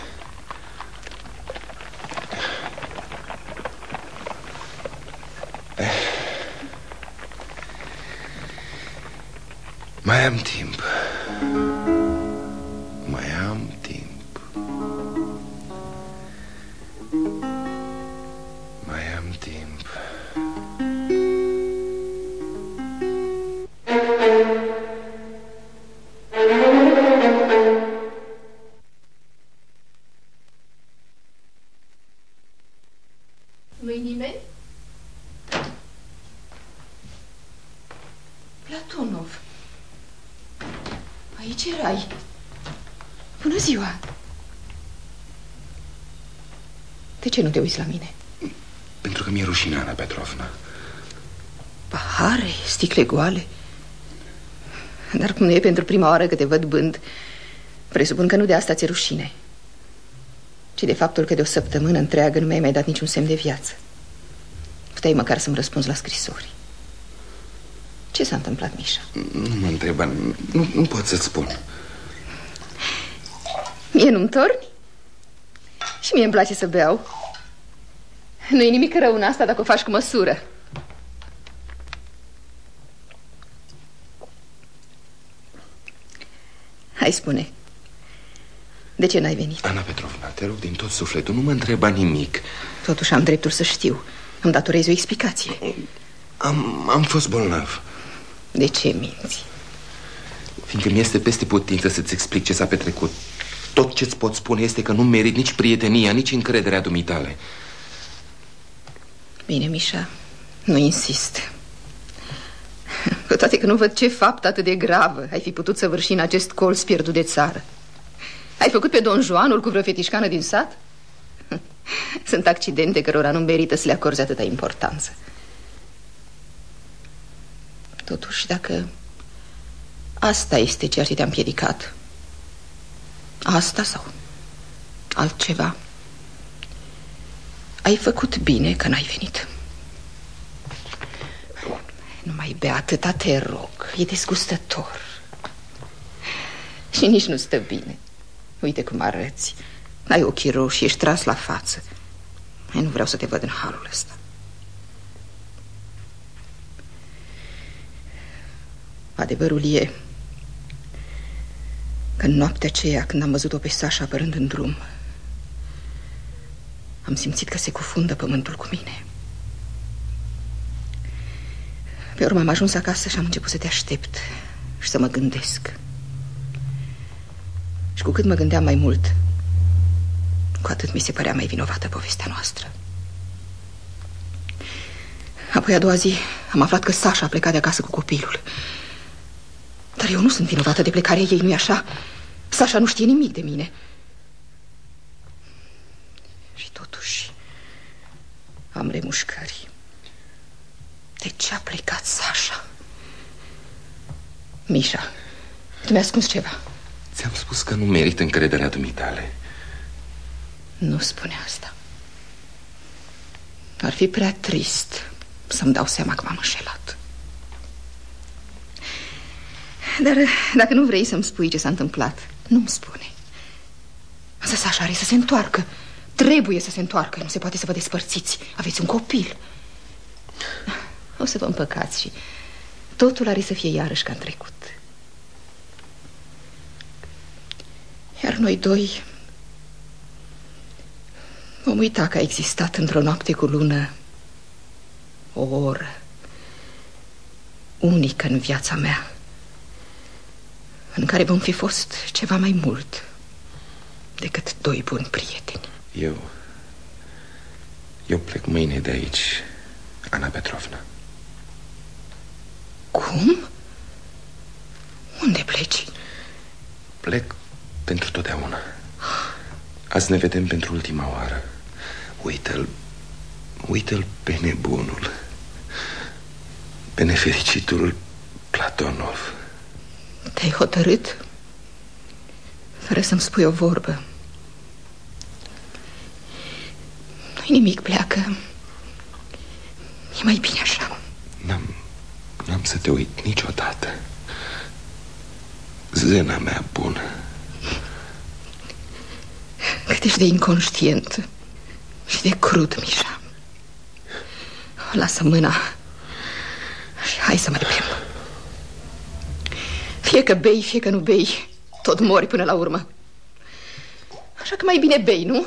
Mai am timp. Mai am timp. Rai, bună ziua. De ce nu te uiți la mine? Pentru că mi-e rușine, Ana Petrovna. Pahare, sticle goale. Dar cum nu e pentru prima oară că te văd bând, presupun că nu de asta ți-e rușine, ci de faptul că de o săptămână întreagă nu mi-ai mai dat niciun semn de viață. Puteai măcar să-mi răspunzi la scrisori. Ce s-a întâmplat, Mișa? Nu mă întreba, nu pot să-ți spun. Mie nu-mi torni? Și mie îmi place să beau. Nu-i nimic rău în asta dacă o faci cu măsură. Hai, spune, de ce n-ai venit? Ana Petrovna, te rog din tot sufletul, nu mă întreba nimic. Totuși am dreptul să știu. Îmi datorezi o explicație. Am fost bolnav. De ce minți? Fiindcă mi-este peste putință să-ți explic ce s-a petrecut. Tot ce-ți pot spune este că nu merit nici prietenia, nici încrederea dumitale. Bine, Mișa, nu insist. Cu toate că nu văd ce fapt atât de gravă ai fi putut săvârși în acest colț pierdut de țară. Ai făcut pe Don Joanul cu vreo fetișcană din sat? Sunt accidente cărora nu merită să le acorzi atâta importanță. Totuși, dacă asta este ceea ce te-a împiedicat, asta sau altceva, ai făcut bine că n-ai venit. Nu mai bea atâta, te rog. E desgustător. Și nici nu stă bine. Uite cum arăți. N-ai ochii roșii, ești tras la față. Nu vreau să te văd în halul ăsta. Adevărul e că în noaptea aceea, când am văzut-o pe Sașa apărând în drum, am simțit că se cufundă pământul cu mine. Pe urmă am ajuns acasă și am început să te aștept și să mă gândesc. Și cu cât mă gândeam mai mult, cu atât mi se părea mai vinovată povestea noastră. Apoi a doua zi am aflat că Sașa a plecat de acasă cu copilul. Dar eu nu sunt vinovată de plecarea ei, nu-i așa? Sașa nu știe nimic de mine. Și totuși am remușcări. De ce a plecat Sașa? Mișa, tu mi-ai ascuns ceva. Ți-am spus că nu merit încrederea dumitale. Nu spune asta. Ar fi prea trist să-mi dau seama că m-am înșelat. Dar dacă nu vrei să-mi spui ce s-a întâmplat, nu-mi spune. Însă Sașa are să se întoarcă. Trebuie să se întoarcă. Nu se poate să vă despărțiți. Aveți un copil. O să vă împăcați și totul are să fie iarăși ca în trecut. Iar noi doi vom uita că a existat într-o noapte cu lună o oră unică în viața mea, în care vom fi fost ceva mai mult decât doi buni prieteni. Eu plec mâine de aici, Ana Petrovna. Cum? Unde pleci? Plec pentru totdeauna. Azi ne vedem pentru ultima oară. Uită-l pe nebunul, pe nefericitul Platonov. Te-ai hotărât? Fără să-mi spui o vorbă. Nu-i nimic, pleacă. E mai bine așa. N-am să te uit niciodată. Zâna mea bună. Cât ești de inconștient și de crud, Mișa. Lasă mâna și hai să mai bem. Fie că bei, fie că nu bei, tot mori până la urmă. Așa că mai bine bei, nu?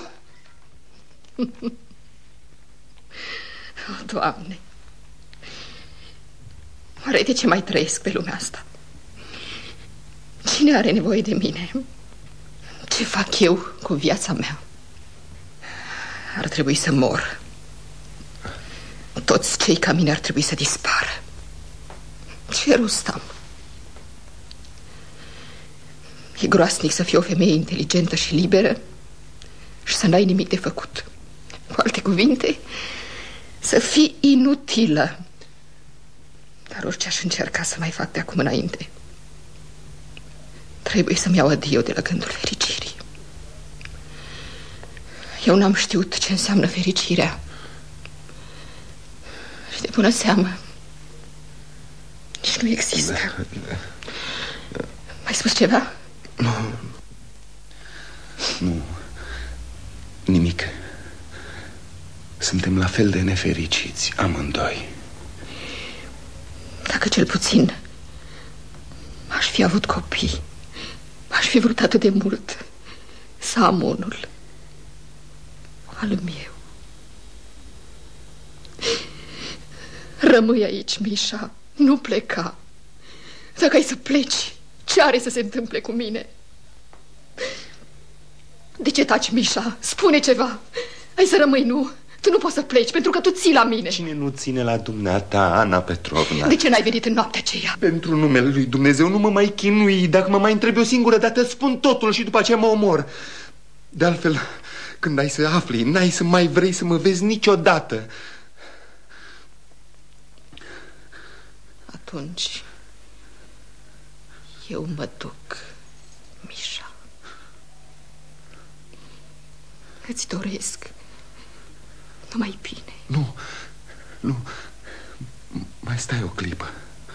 Oh, Doamne, oare de ce mai trăiesc pe lumea asta? Cine are nevoie de mine? Ce fac eu cu viața mea? Ar trebui să mor. Toți cei ca mine ar trebui să dispară. Ce rost am? E groasnic să fii o femeie inteligentă și liberă și să n-ai nimic de făcut. Cu alte cuvinte, să fii inutilă. Dar orice aș încerca să mai fac de acum înainte, trebuie să-mi iau adio de la gândul fericirii. Eu n-am știut ce înseamnă fericirea. Și de bună seamă nici nu există. Mai spus ceva? Nu. Nimic. Suntem la fel de nefericiți, amândoi. Dacă cel puțin aș fi avut copii, aș fi vrut atât de mult să am unul al meu. Rămâi aici, Mișa, nu pleca. Dacă ai să pleci, ce are să se întâmple cu mine? De ce taci, Mișa? Spune ceva. Ai să rămâi, nu? Tu nu poți să pleci, pentru că tu ții la mine. Cine nu ține la dumneata, Ana Petrovna? De ce n-ai venit în noaptea aceea? Pentru numele lui Dumnezeu nu mă mai chinui. Dacă mă mai întrebi o singură dată, spun totul și după aceea mă omor. De altfel, când ai să afli, n-ai să mai vrei să mă vezi niciodată. Atunci eu mă duc, Mișa. Îți doresc numai bine. Nu, mai stai o clipă.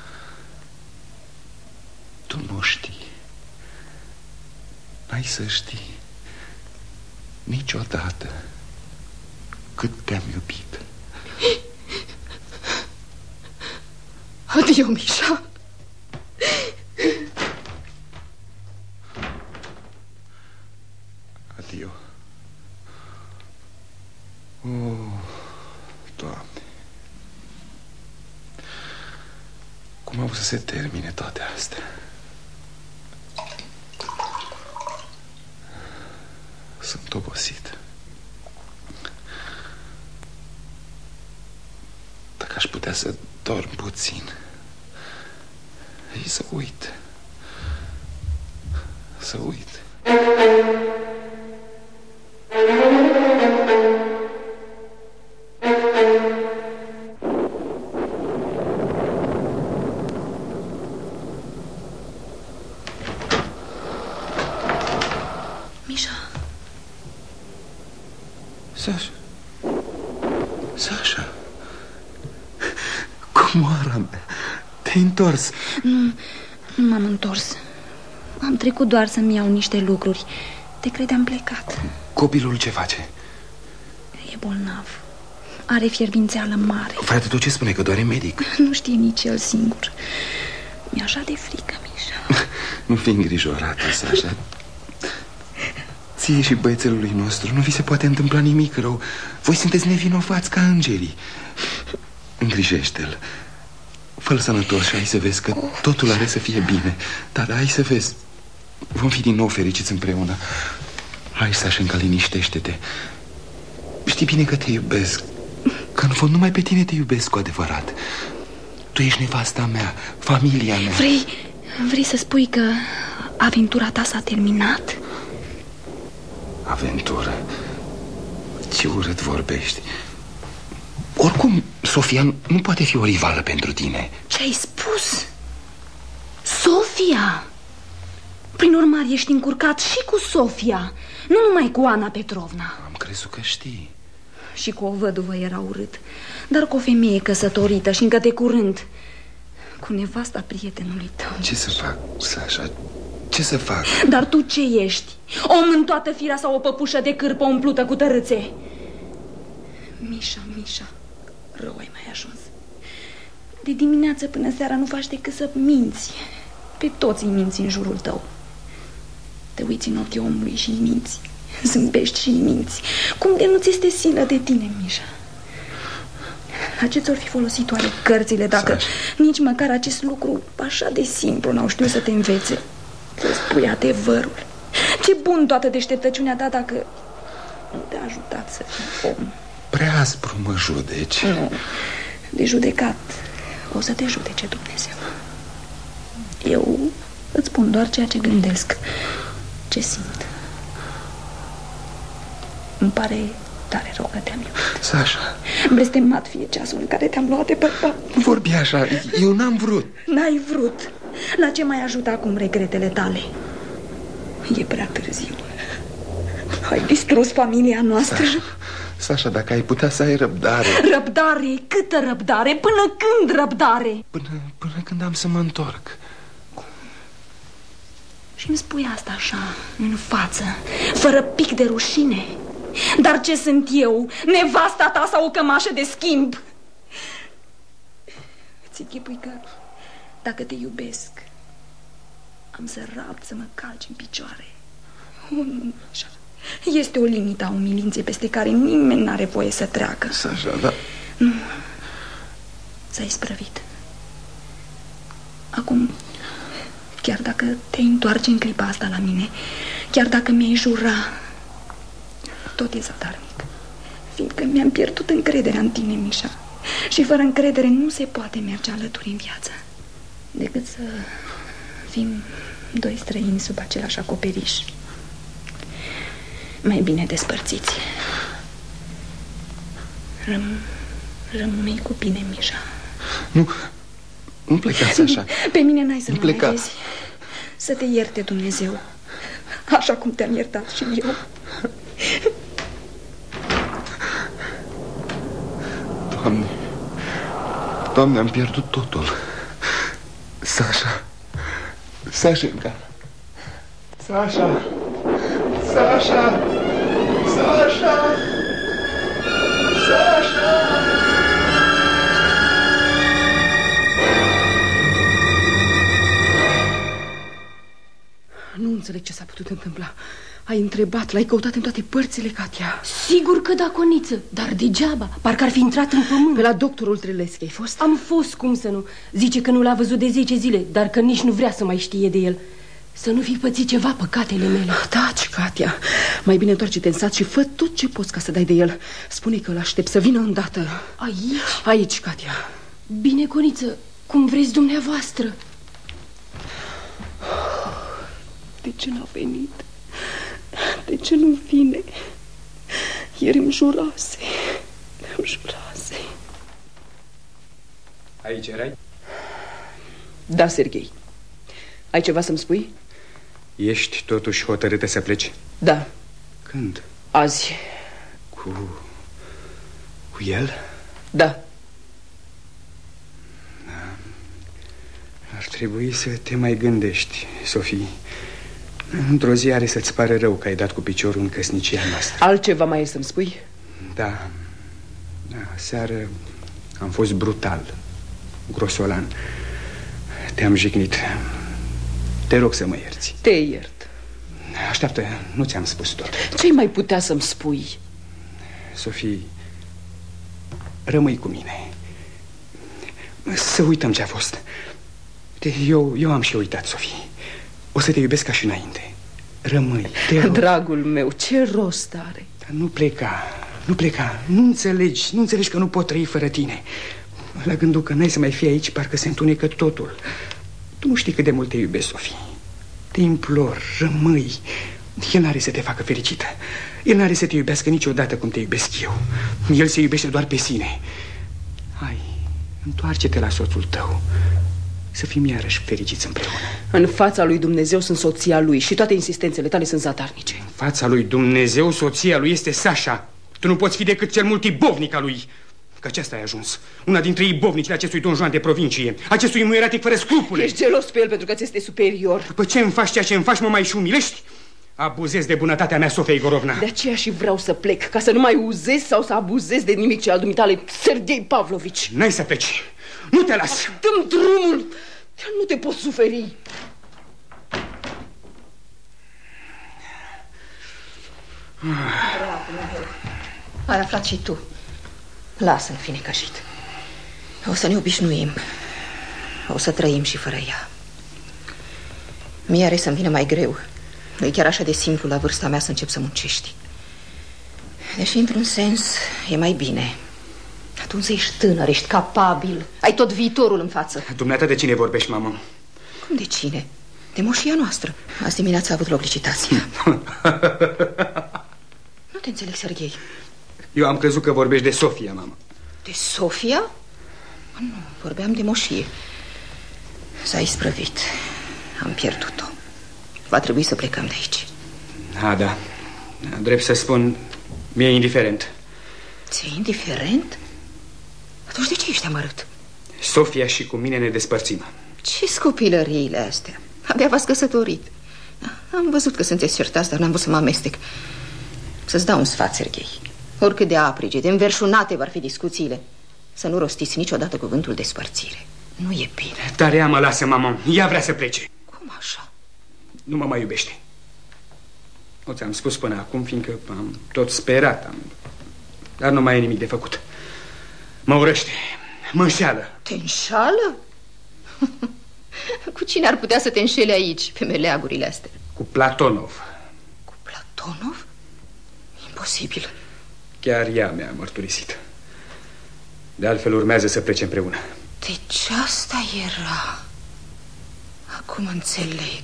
Tu nu știi. N-ai să știi niciodată cât te-am iubit. Adio, Mișa. Adio. Oh, Doamne. Cum au să se termine toate astea? Sunt obosit. Dacă aș putea să dorm puțin și să uit. Să uit. Sasha, comoara mea, te-ai întors? Nu m-am întors. Am trecut doar să-mi iau niște lucruri. Te credeam plecat. Copilul ce face? E bolnav. Are fierbințeală mare. Frate, tu ce spune, că doare medic? Nu știe nici el singur. Mi-e așa de frică, Mișa. Nu fi îngrijorată, Sasha. Ție și băiețelului nostru nu vi se poate întâmpla nimic rău. Voi sunteți nevinovați ca îngerii. Îngrijește-l. Fă-l sănătos și hai să vezi că totul are să fie bine. Da, hai să vezi. Vom fi din nou fericiți împreună. Hai, Sașenca, liniștește-te. Știi bine că te iubesc. Că în fond numai pe tine te iubesc cu adevărat. Tu ești nevasta mea, familia mea. Vrei să spui că aventura ta s-a terminat? Aventură? Ce urât vorbești. Oricum, Sofia nu poate fi o rivală pentru tine. Ce ai spus? Sofia? Prin urmare, ești încurcat și cu Sofia, nu numai cu Ana Petrovna. Am crezut că știi. Și cu o văduvă era urât, dar cu o femeie căsătorită și încă de curând, cu nevasta prietenului tău. Ce să fac, Sasha? Ce să fac? Dar tu ce ești? Om în toată firea sau o păpușă de cârpă umplută cu tărâțe? Mișa, rău ai mai ajuns. De dimineață până seara nu faci decât să minți. Pe toți îi minți în jurul tău. Te uiți în ochii omului și minți. Zâmbești și minți. Cum de nu ți este silă de tine, Mișa? La ce ți-or fi folosit oare cărțile dacă nici măcar acest lucru așa de simplu n-au știut să te învețe? Să spui adevărul. Ce bun toată deșteptăciunea ta dacă nu te-a ajutat să fii om. Prea aspru mă judeci. Nu, de judecat o să te judece Dumnezeu. Eu Îți spun doar ceea ce gândesc, ce simt. Îmi pare tare rău că te-am iubit. Sasha, blestemat fie ceasul în care te-am luat de bărbat. nu vorbi așa, eu n-am vrut. N-ai vrut. La ce mai ajută acum regretele tale? E prea târziu. Ai distrus familia noastră. Sasha, dacă ai putea să ai răbdare. Răbdare? Câtă răbdare? Până când răbdare? Până când am să mă întorc. Și îmi spui asta așa, în față, fără pic de rușine. Dar ce sunt eu? Nevasta ta sau o cămașă de schimb? Îți închipui că dacă te iubesc, am să rabt să mă calci în picioare. Este o limită a umilinței peste care nimeni n-are voie să treacă. Sasha, da. Nu, s-a isprăvit. Acum, chiar dacă te întoarce în clipa asta la mine, chiar dacă mi-ai jura, tot e zadarnic, fiindcă mi-am pierdut încrederea în tine, Mișa. Și fără încredere nu se poate merge alături în viață, decât să fim doi străini sub același acoperiș. Mai bine despărțiți. Rămâi cu bine, Mișa. Nu plecați așa. Pe mine n-ai să nu mă pleca. mai vezi. Să te ierte Dumnezeu, așa cum te-am iertat și eu. Doamne, am pierdut totul. Sasha, Sashenka, Sasha, Sasha, Sasha, Sasha. Nu înțeleg ce s-a putut întâmpla. Ai întrebat, l-ai căutat în toate părțile, Katia. Sigur că da, Coniță, dar degeaba. Parcă ar fi intrat în pământ. Pe la doctorul Treleschi ai fost? Am fost, cum să nu. Zice că nu l-a văzut de 10 zile, dar că nici nu vrea să mai știe de el. Să nu fi pățit ceva păcatele mele. Taci, Katia. Mai bine întoarce-te în sat și fă tot ce poți ca să dai de el. Spune că îl aștept să vină îndată. Aici? Aici, Katia. Bine, Coniță, cum vreți dumneavoastră. De ce n-a venit? De ce nu vine? Ieri îmi jurase. Aici erai? Da, Serghei. Ai ceva să-mi spui? Ești totuși hotărâtă să pleci? Da. Când? Azi. Cu el? Da. Ar trebui să te mai gândești, Sofie. Într-o zi are să-ți pare rău că ai dat cu piciorul în căsnicia noastră. Altceva mai e să-mi spui? Da. Seară am fost brutal, grosolan. Te-am jignit. Te rog să mă ierți. Te iert. Așteaptă, nu ți-am spus tot. Ce-ai mai putea să-mi spui? Sofie, rămâi cu mine. Să uităm ce a fost. Eu am și uitat, Sofie. O să te iubesc ca și înainte. Rămâi, te rog. Dragul meu, ce rost are? Nu pleca. Nu înțelegi că nu pot trăi fără tine. La gândul că n-ai să mai fii aici, parcă se întunecă totul. Tu nu știi cât de mult te iubesc, Sofie. Te implor, rămâi. El n-are să te facă fericită. El n-are să te iubească niciodată cum te iubesc eu. El se iubește doar pe sine. Hai, întoarce-te la soțul tău. Să fim iarăși fericiți împreună. În fața lui Dumnezeu sunt soția lui și toate insistențele tale sunt zadarnice. În fața lui Dumnezeu, soția lui este Sasha. Tu nu poți fi decât cel mult ibovnic al lui. Că aceasta ai ajuns. Una dintre ibovnicile acestui Don Juan de provincie. Acestui muieratic fără scrupule. Ești gelos pe el pentru că ți este superior. După ce îmi faci ceea ce îmi faci, mă mai și umilești? Abuzezi de bunătatea mea, Sofia Igorovna. De aceea și vreau să plec, ca să nu mai uzezi sau să abuzezi de nimic ce al dumitale, Serghei Pavlovici. N-ai să pleci. Nu te las. Dă-mi drumul. Nu te pot suferi. Ai aflat și tu. Lasă-l fi necăjit. O să ne obișnuim. O să trăim și fără ea. Mie are să-mi vină mai greu. Nu e chiar așa de simplu la vârsta mea să încep să muncești. Deși, într-un sens, e mai bine. Atunci ești tânăr, ești capabil. Ai tot viitorul în față. Dumneata de cine vorbești, mamă? Cum de cine? De moșia noastră. Azi dimineața a avut loc licitația. Nu te înțeleg, Serghei. Eu am crezut că vorbești de Sofia, mamă. De Sofia? Nu, vorbeam de moșie. S-a isprăvit. Am pierdut-o. Va trebui să plecăm de aici. Da. Drept să spun, mi-e indiferent. Ți-e indiferent? Atunci de ce ești amărât? Sofia și cu mine ne despărțim. Ce-s copilăriile astea? Abia v-ați căsătorit. Am văzut că sunteți certați, dar n-am vrut să mă amestec. Să-ți dau un sfat, Serghei. Oricât de aprige, de înverșunate vor fi discuțiile, să nu rostiți niciodată cuvântul despărțire. Nu e bine. Dar ea mă lasă, mamă. Ea vrea să plece. Cum așa? Nu mă mai iubește. O ți-am spus până acum, fiindcă am tot sperat. Dar nu mai e nimic de făcut. Mă urăște. Mă înșeală. Te înșală? Cu cine ar putea să te înșele aici, pe meleagurile astea? Cu Platonov. Cu Platonov? Imposibil. Chiar ea mi-a mărturisit. De altfel urmează să plece împreună. Deci asta era. Acum înțeleg.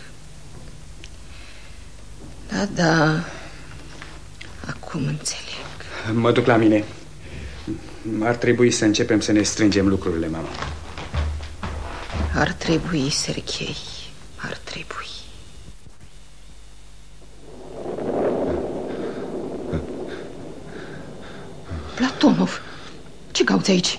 Da, acum înțeleg. Mă duc la mine. Ar trebui să începem să ne strângem lucrurile, mama. Ar trebui, Serghei, ar trebui. Platonov, ce cauți aici?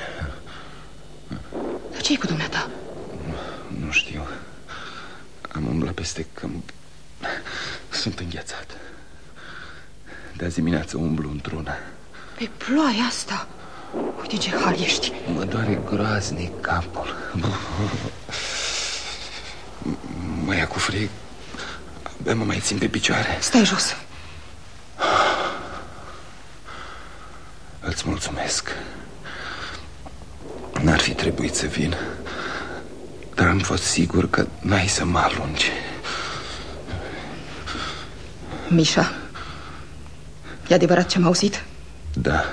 Dar ce-i cu dumneata? Nu știu. Am umblat peste câmp. Sunt înghețat. De azi dimineață umblu într-una. Pe ploaia asta? Uite ce hal ești. Mă doare groaznic capul. Mă ia cu frig. Abia mă mai țin pe picioare. Stai jos. Îți mulțumesc. N-ar fi trebuit să vin, dar am fost sigur că n-ai să mă alungi. Mișa, e adevărat ce-am auzit? Da.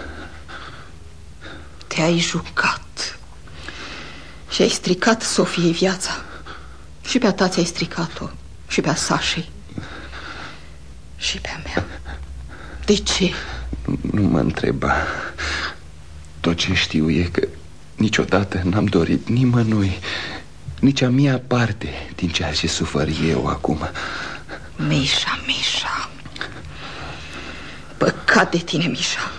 Te-ai jucat și ai stricat Sofiei viața. Și pe a ta ți-ai stricat-o. Și pe a Sașei. Și pe a mea. De ce? Nu mă întreba. Tot ce știu e că niciodată n-am dorit nimănui, nici a mea parte din ceea ce sufăr eu acum. Mișa, Mișa. Păcat de tine, Mișa.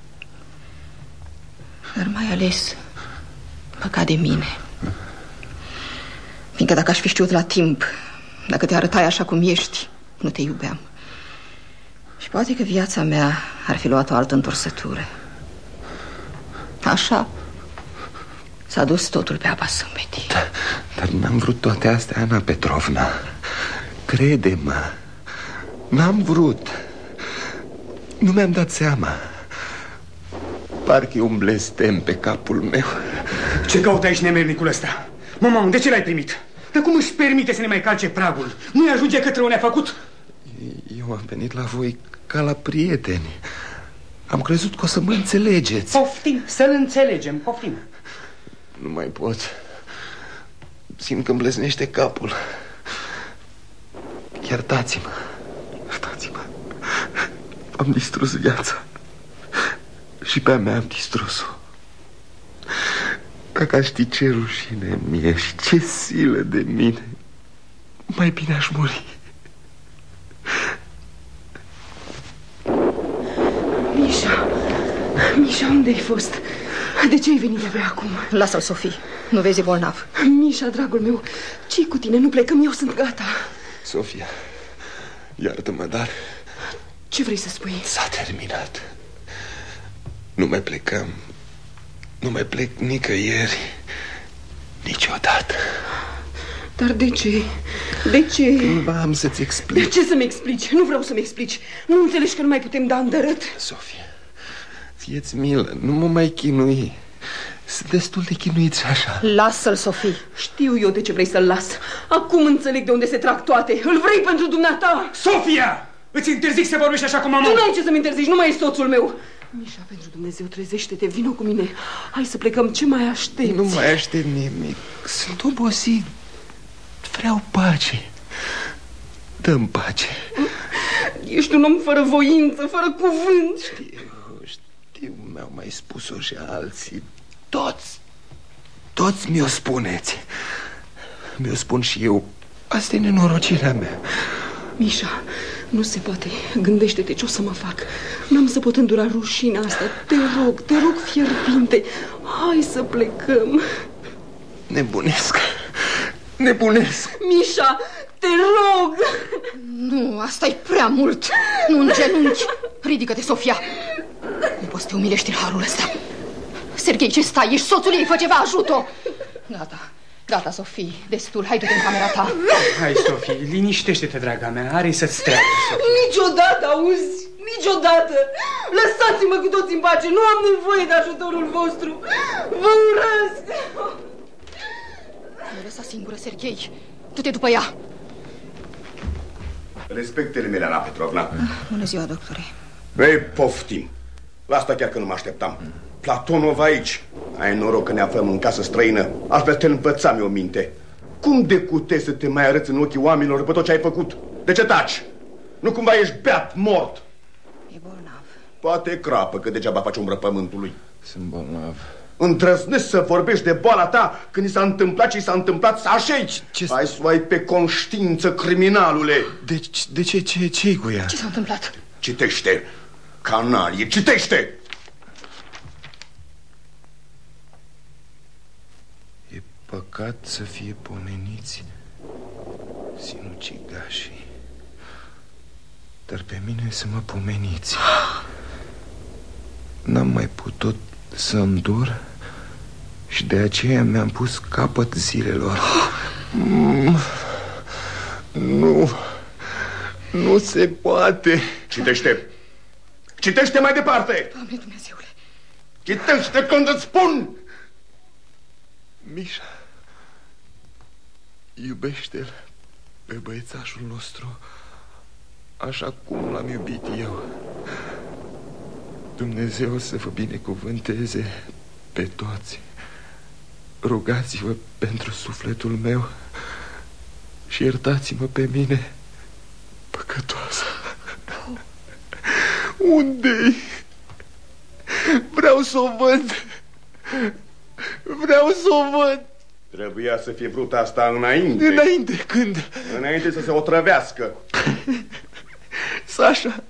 Dar mai ales păcat de mine. Fiindcă dacă aș fi știut la timp, dacă te arătai așa cum ești, nu te iubeam. Și poate că viața mea ar fi luat o altă întorsătură. Așa s-a dus totul pe apa sâmbetii. Dar n-am vrut toate astea, Ana Petrovna. Crede-mă, n-am vrut. Nu mi-am dat seama. Parcă e un blestem pe capul meu. Ce caută aici nemernicul ăsta? Mama, de ce l-ai primit? Dar cum își permite să ne mai calce pragul? Nu-i ajunge că rău ne-a făcut? Eu am venit la voi ca la prieteni. Am crezut că o să mă înțelegeți. Poftim, să-l înțelegem, poftim. Nu mai pot. Simt că îmi blesnește capul. Iertați-mă. Iertați-mă. Am distrus viața. Și pe a mea am distrus-o. Dacă aș ști ce rușine mie și ce silă de mine, mai bine aș muri. Mișa, Mișa, unde ai fost? De ce ai venit abia acum? Lasă-l, Sofie, nu vezi, e bolnav. Mișa, dragul meu, ce-i cu tine? Nu plecăm, eu sunt gata. Sofia, iartă-mă, dar... Ce vrei să spui? S-a terminat. Nu mai plecăm. Nu mai plec nicăieri. Niciodată. Dar de ce? De ce? Cândva am să-ți explic. De ce să-mi explici? Nu vreau să-mi explici. Nu înțelegi că nu mai putem da îndărât? Sofia, fie-ți milă, nu mă mai chinui. Sunt destul de chinuit și așa. Lasă-l, Sofie. Știu eu de ce vrei să-l las. Acum înțeleg de unde se trag toate. Îl vrei pentru dumneata. Sofia! Îți interzic să vorbești așa cu mama. Tu n-ai ce să-mi interzici, nu mai e soțul meu. Mișa, pentru Dumnezeu, trezește-te, vină cu mine. Hai să plecăm, ce mai aștepți? Nu mai aștept nimic, sunt obosit. Vreau pace. Dă-mi pace. Ești un om fără voință, fără cuvânt. Știu, mi-au mai spus-o și alții. Toți mi-o spuneți. Mi-o spun și eu. Asta e nenorocirea mea. Mișa, nu se poate. Gândește-te ce o să mă fac. N-am să pot îndura rușinea asta. Te rog fierbinte. Hai să plecăm. Nebunesc. Mișa, te rog. Nu, asta e prea mult. Nu în genunchi. Ridică-te, Sofia. Nu poți să te umilești în harul ăsta. Serghei, ce stai? Ești soțul ei, fă ceva, ajută-o. Gata, Sofie, destul, hai du-te în camera ta. Hai, Sofie, liniștește-te, draga mea, are să-ți treacă, Sofie. Niciodată, auzi? Niciodată. Lăsați-mă cu toți în pace, nu am nevoie de ajutorul vostru. Vă urăsc. Nu lăsa singură, Serghei, du-te după ea. Respectele mele, Ana Petrovna. Bună ziua, doctore. Ei, poftim. La asta chiar că nu mă așteptam. Platonov aici. Ai noroc că ne aflăm în casă străină. Altfel te învățam eu minte. Cum de cutezi să te mai arăți în ochii oamenilor după tot ce ai făcut? De ce taci? Nu cumva ești beat, mort? E bolnav. Poate crapă, că degeaba faci umbră pământului. Sunt bolnav. Îndrăznesc să vorbești de boala ta când i s-a întâmplat ce i s-a întâmplat să așezi. Hai să o ai pe conștiință, criminalule. De ce-i cu ea? Ce s-a întâmplat? Citește, canalie, citește! E păcat să fie pomeniți sinucigașii, dar pe mine să mă pomeniți. N-am mai putut să îndur și de aceea mi-am pus capăt zilelor. Nu se poate. Citește mai departe. Doamne Dumnezeule. Citește când îți spun. Mișa, iubește-l pe băiețașul nostru așa cum l-am iubit eu. Dumnezeu să vă binecuvânteze pe toți. Rugați-vă pentru sufletul meu și iertați-mă pe mine, păcătoasă. Unde-i? Vreau să o văd. Vreau să o văd. Trebuia să fie vrut asta înainte. Înainte când? Înainte să se otrăvească. Sasha,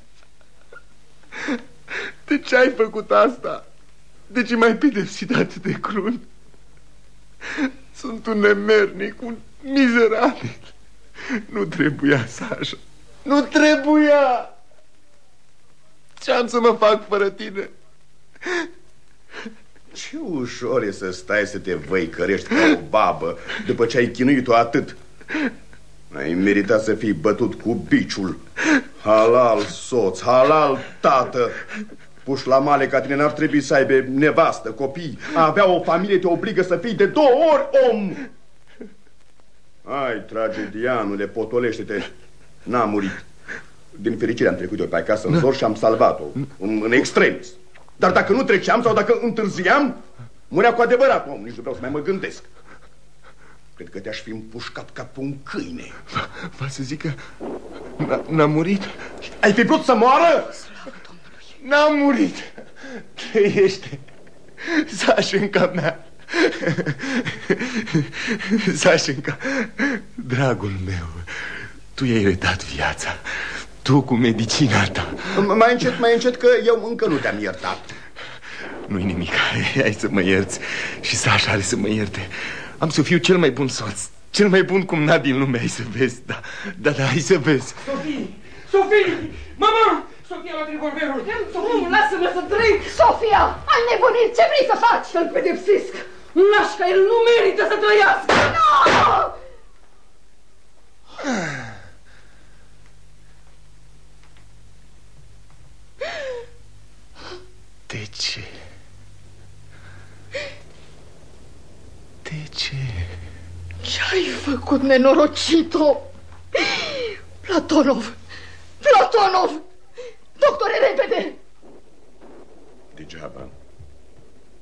de ce ai făcut asta? De ce m-ai pedepsit atât de crunt? Sunt un nemernic, un mizerabil. Nu trebuia, Sasha. Nu trebuia. Ce-am să mă fac fără tine? Ce ușor e să stai să te văicărești ca o babă după ce ai chinuit-o atât. Ai meritat să fii bătut cu biciul. Halal soț, halal tată. Puși la male ca tine n-ar trebui să aibă nevastă, copii. A avea o familie te obligă să fii de 2 ori om. Hai, tragedianule, potolește-te. N-a murit. Din fericire am trecut eu pe acasă în zor și am salvat-o în extremis. Dar dacă nu treceam sau dacă întârziam, murea cu adevărat om. Nici nu vreau să mai mă gândesc. Cred că te-aș fi împușcat ca pe un câine. Va să zic că n-a murit? Ai fi vrut să moară? N-a murit. Trăiește. Sașenca mea. Sașenca, dragul meu, tu i-ai redat viața. Tu cu medicina ta. Mai încet că eu încă nu te-am iertat. Nu-i nimic, hai să mă ierți. Și Sasha are să mă ierte. Am să fiu cel mai bun soț, cel mai bun cumnat din lume. Hai să vezi, da, hai să vezi. Sofie, mama! Sofia la revolverul. Nu, lasă-mă să trec. Sofia, ai nebunit, ce vrei să faci? Să-l pedepsesc. Nașca, el nu merită să trăiască. Nu! De ce? De ce? Ce-ai făcut, nenorocito? Platonov! Platonov! Doctore, repede! Degeaba.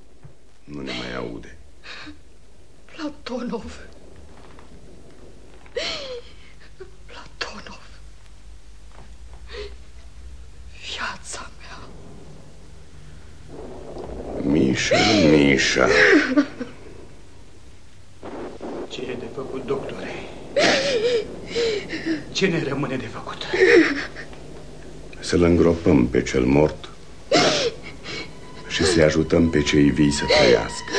Nu ne mai aude. Platonov! Mișa, Mișa. Ce e de făcut, doctore? Ce ne rămâne de făcut? Să-l îngropăm pe cel mort și să-i ajutăm pe cei vii să trăiască.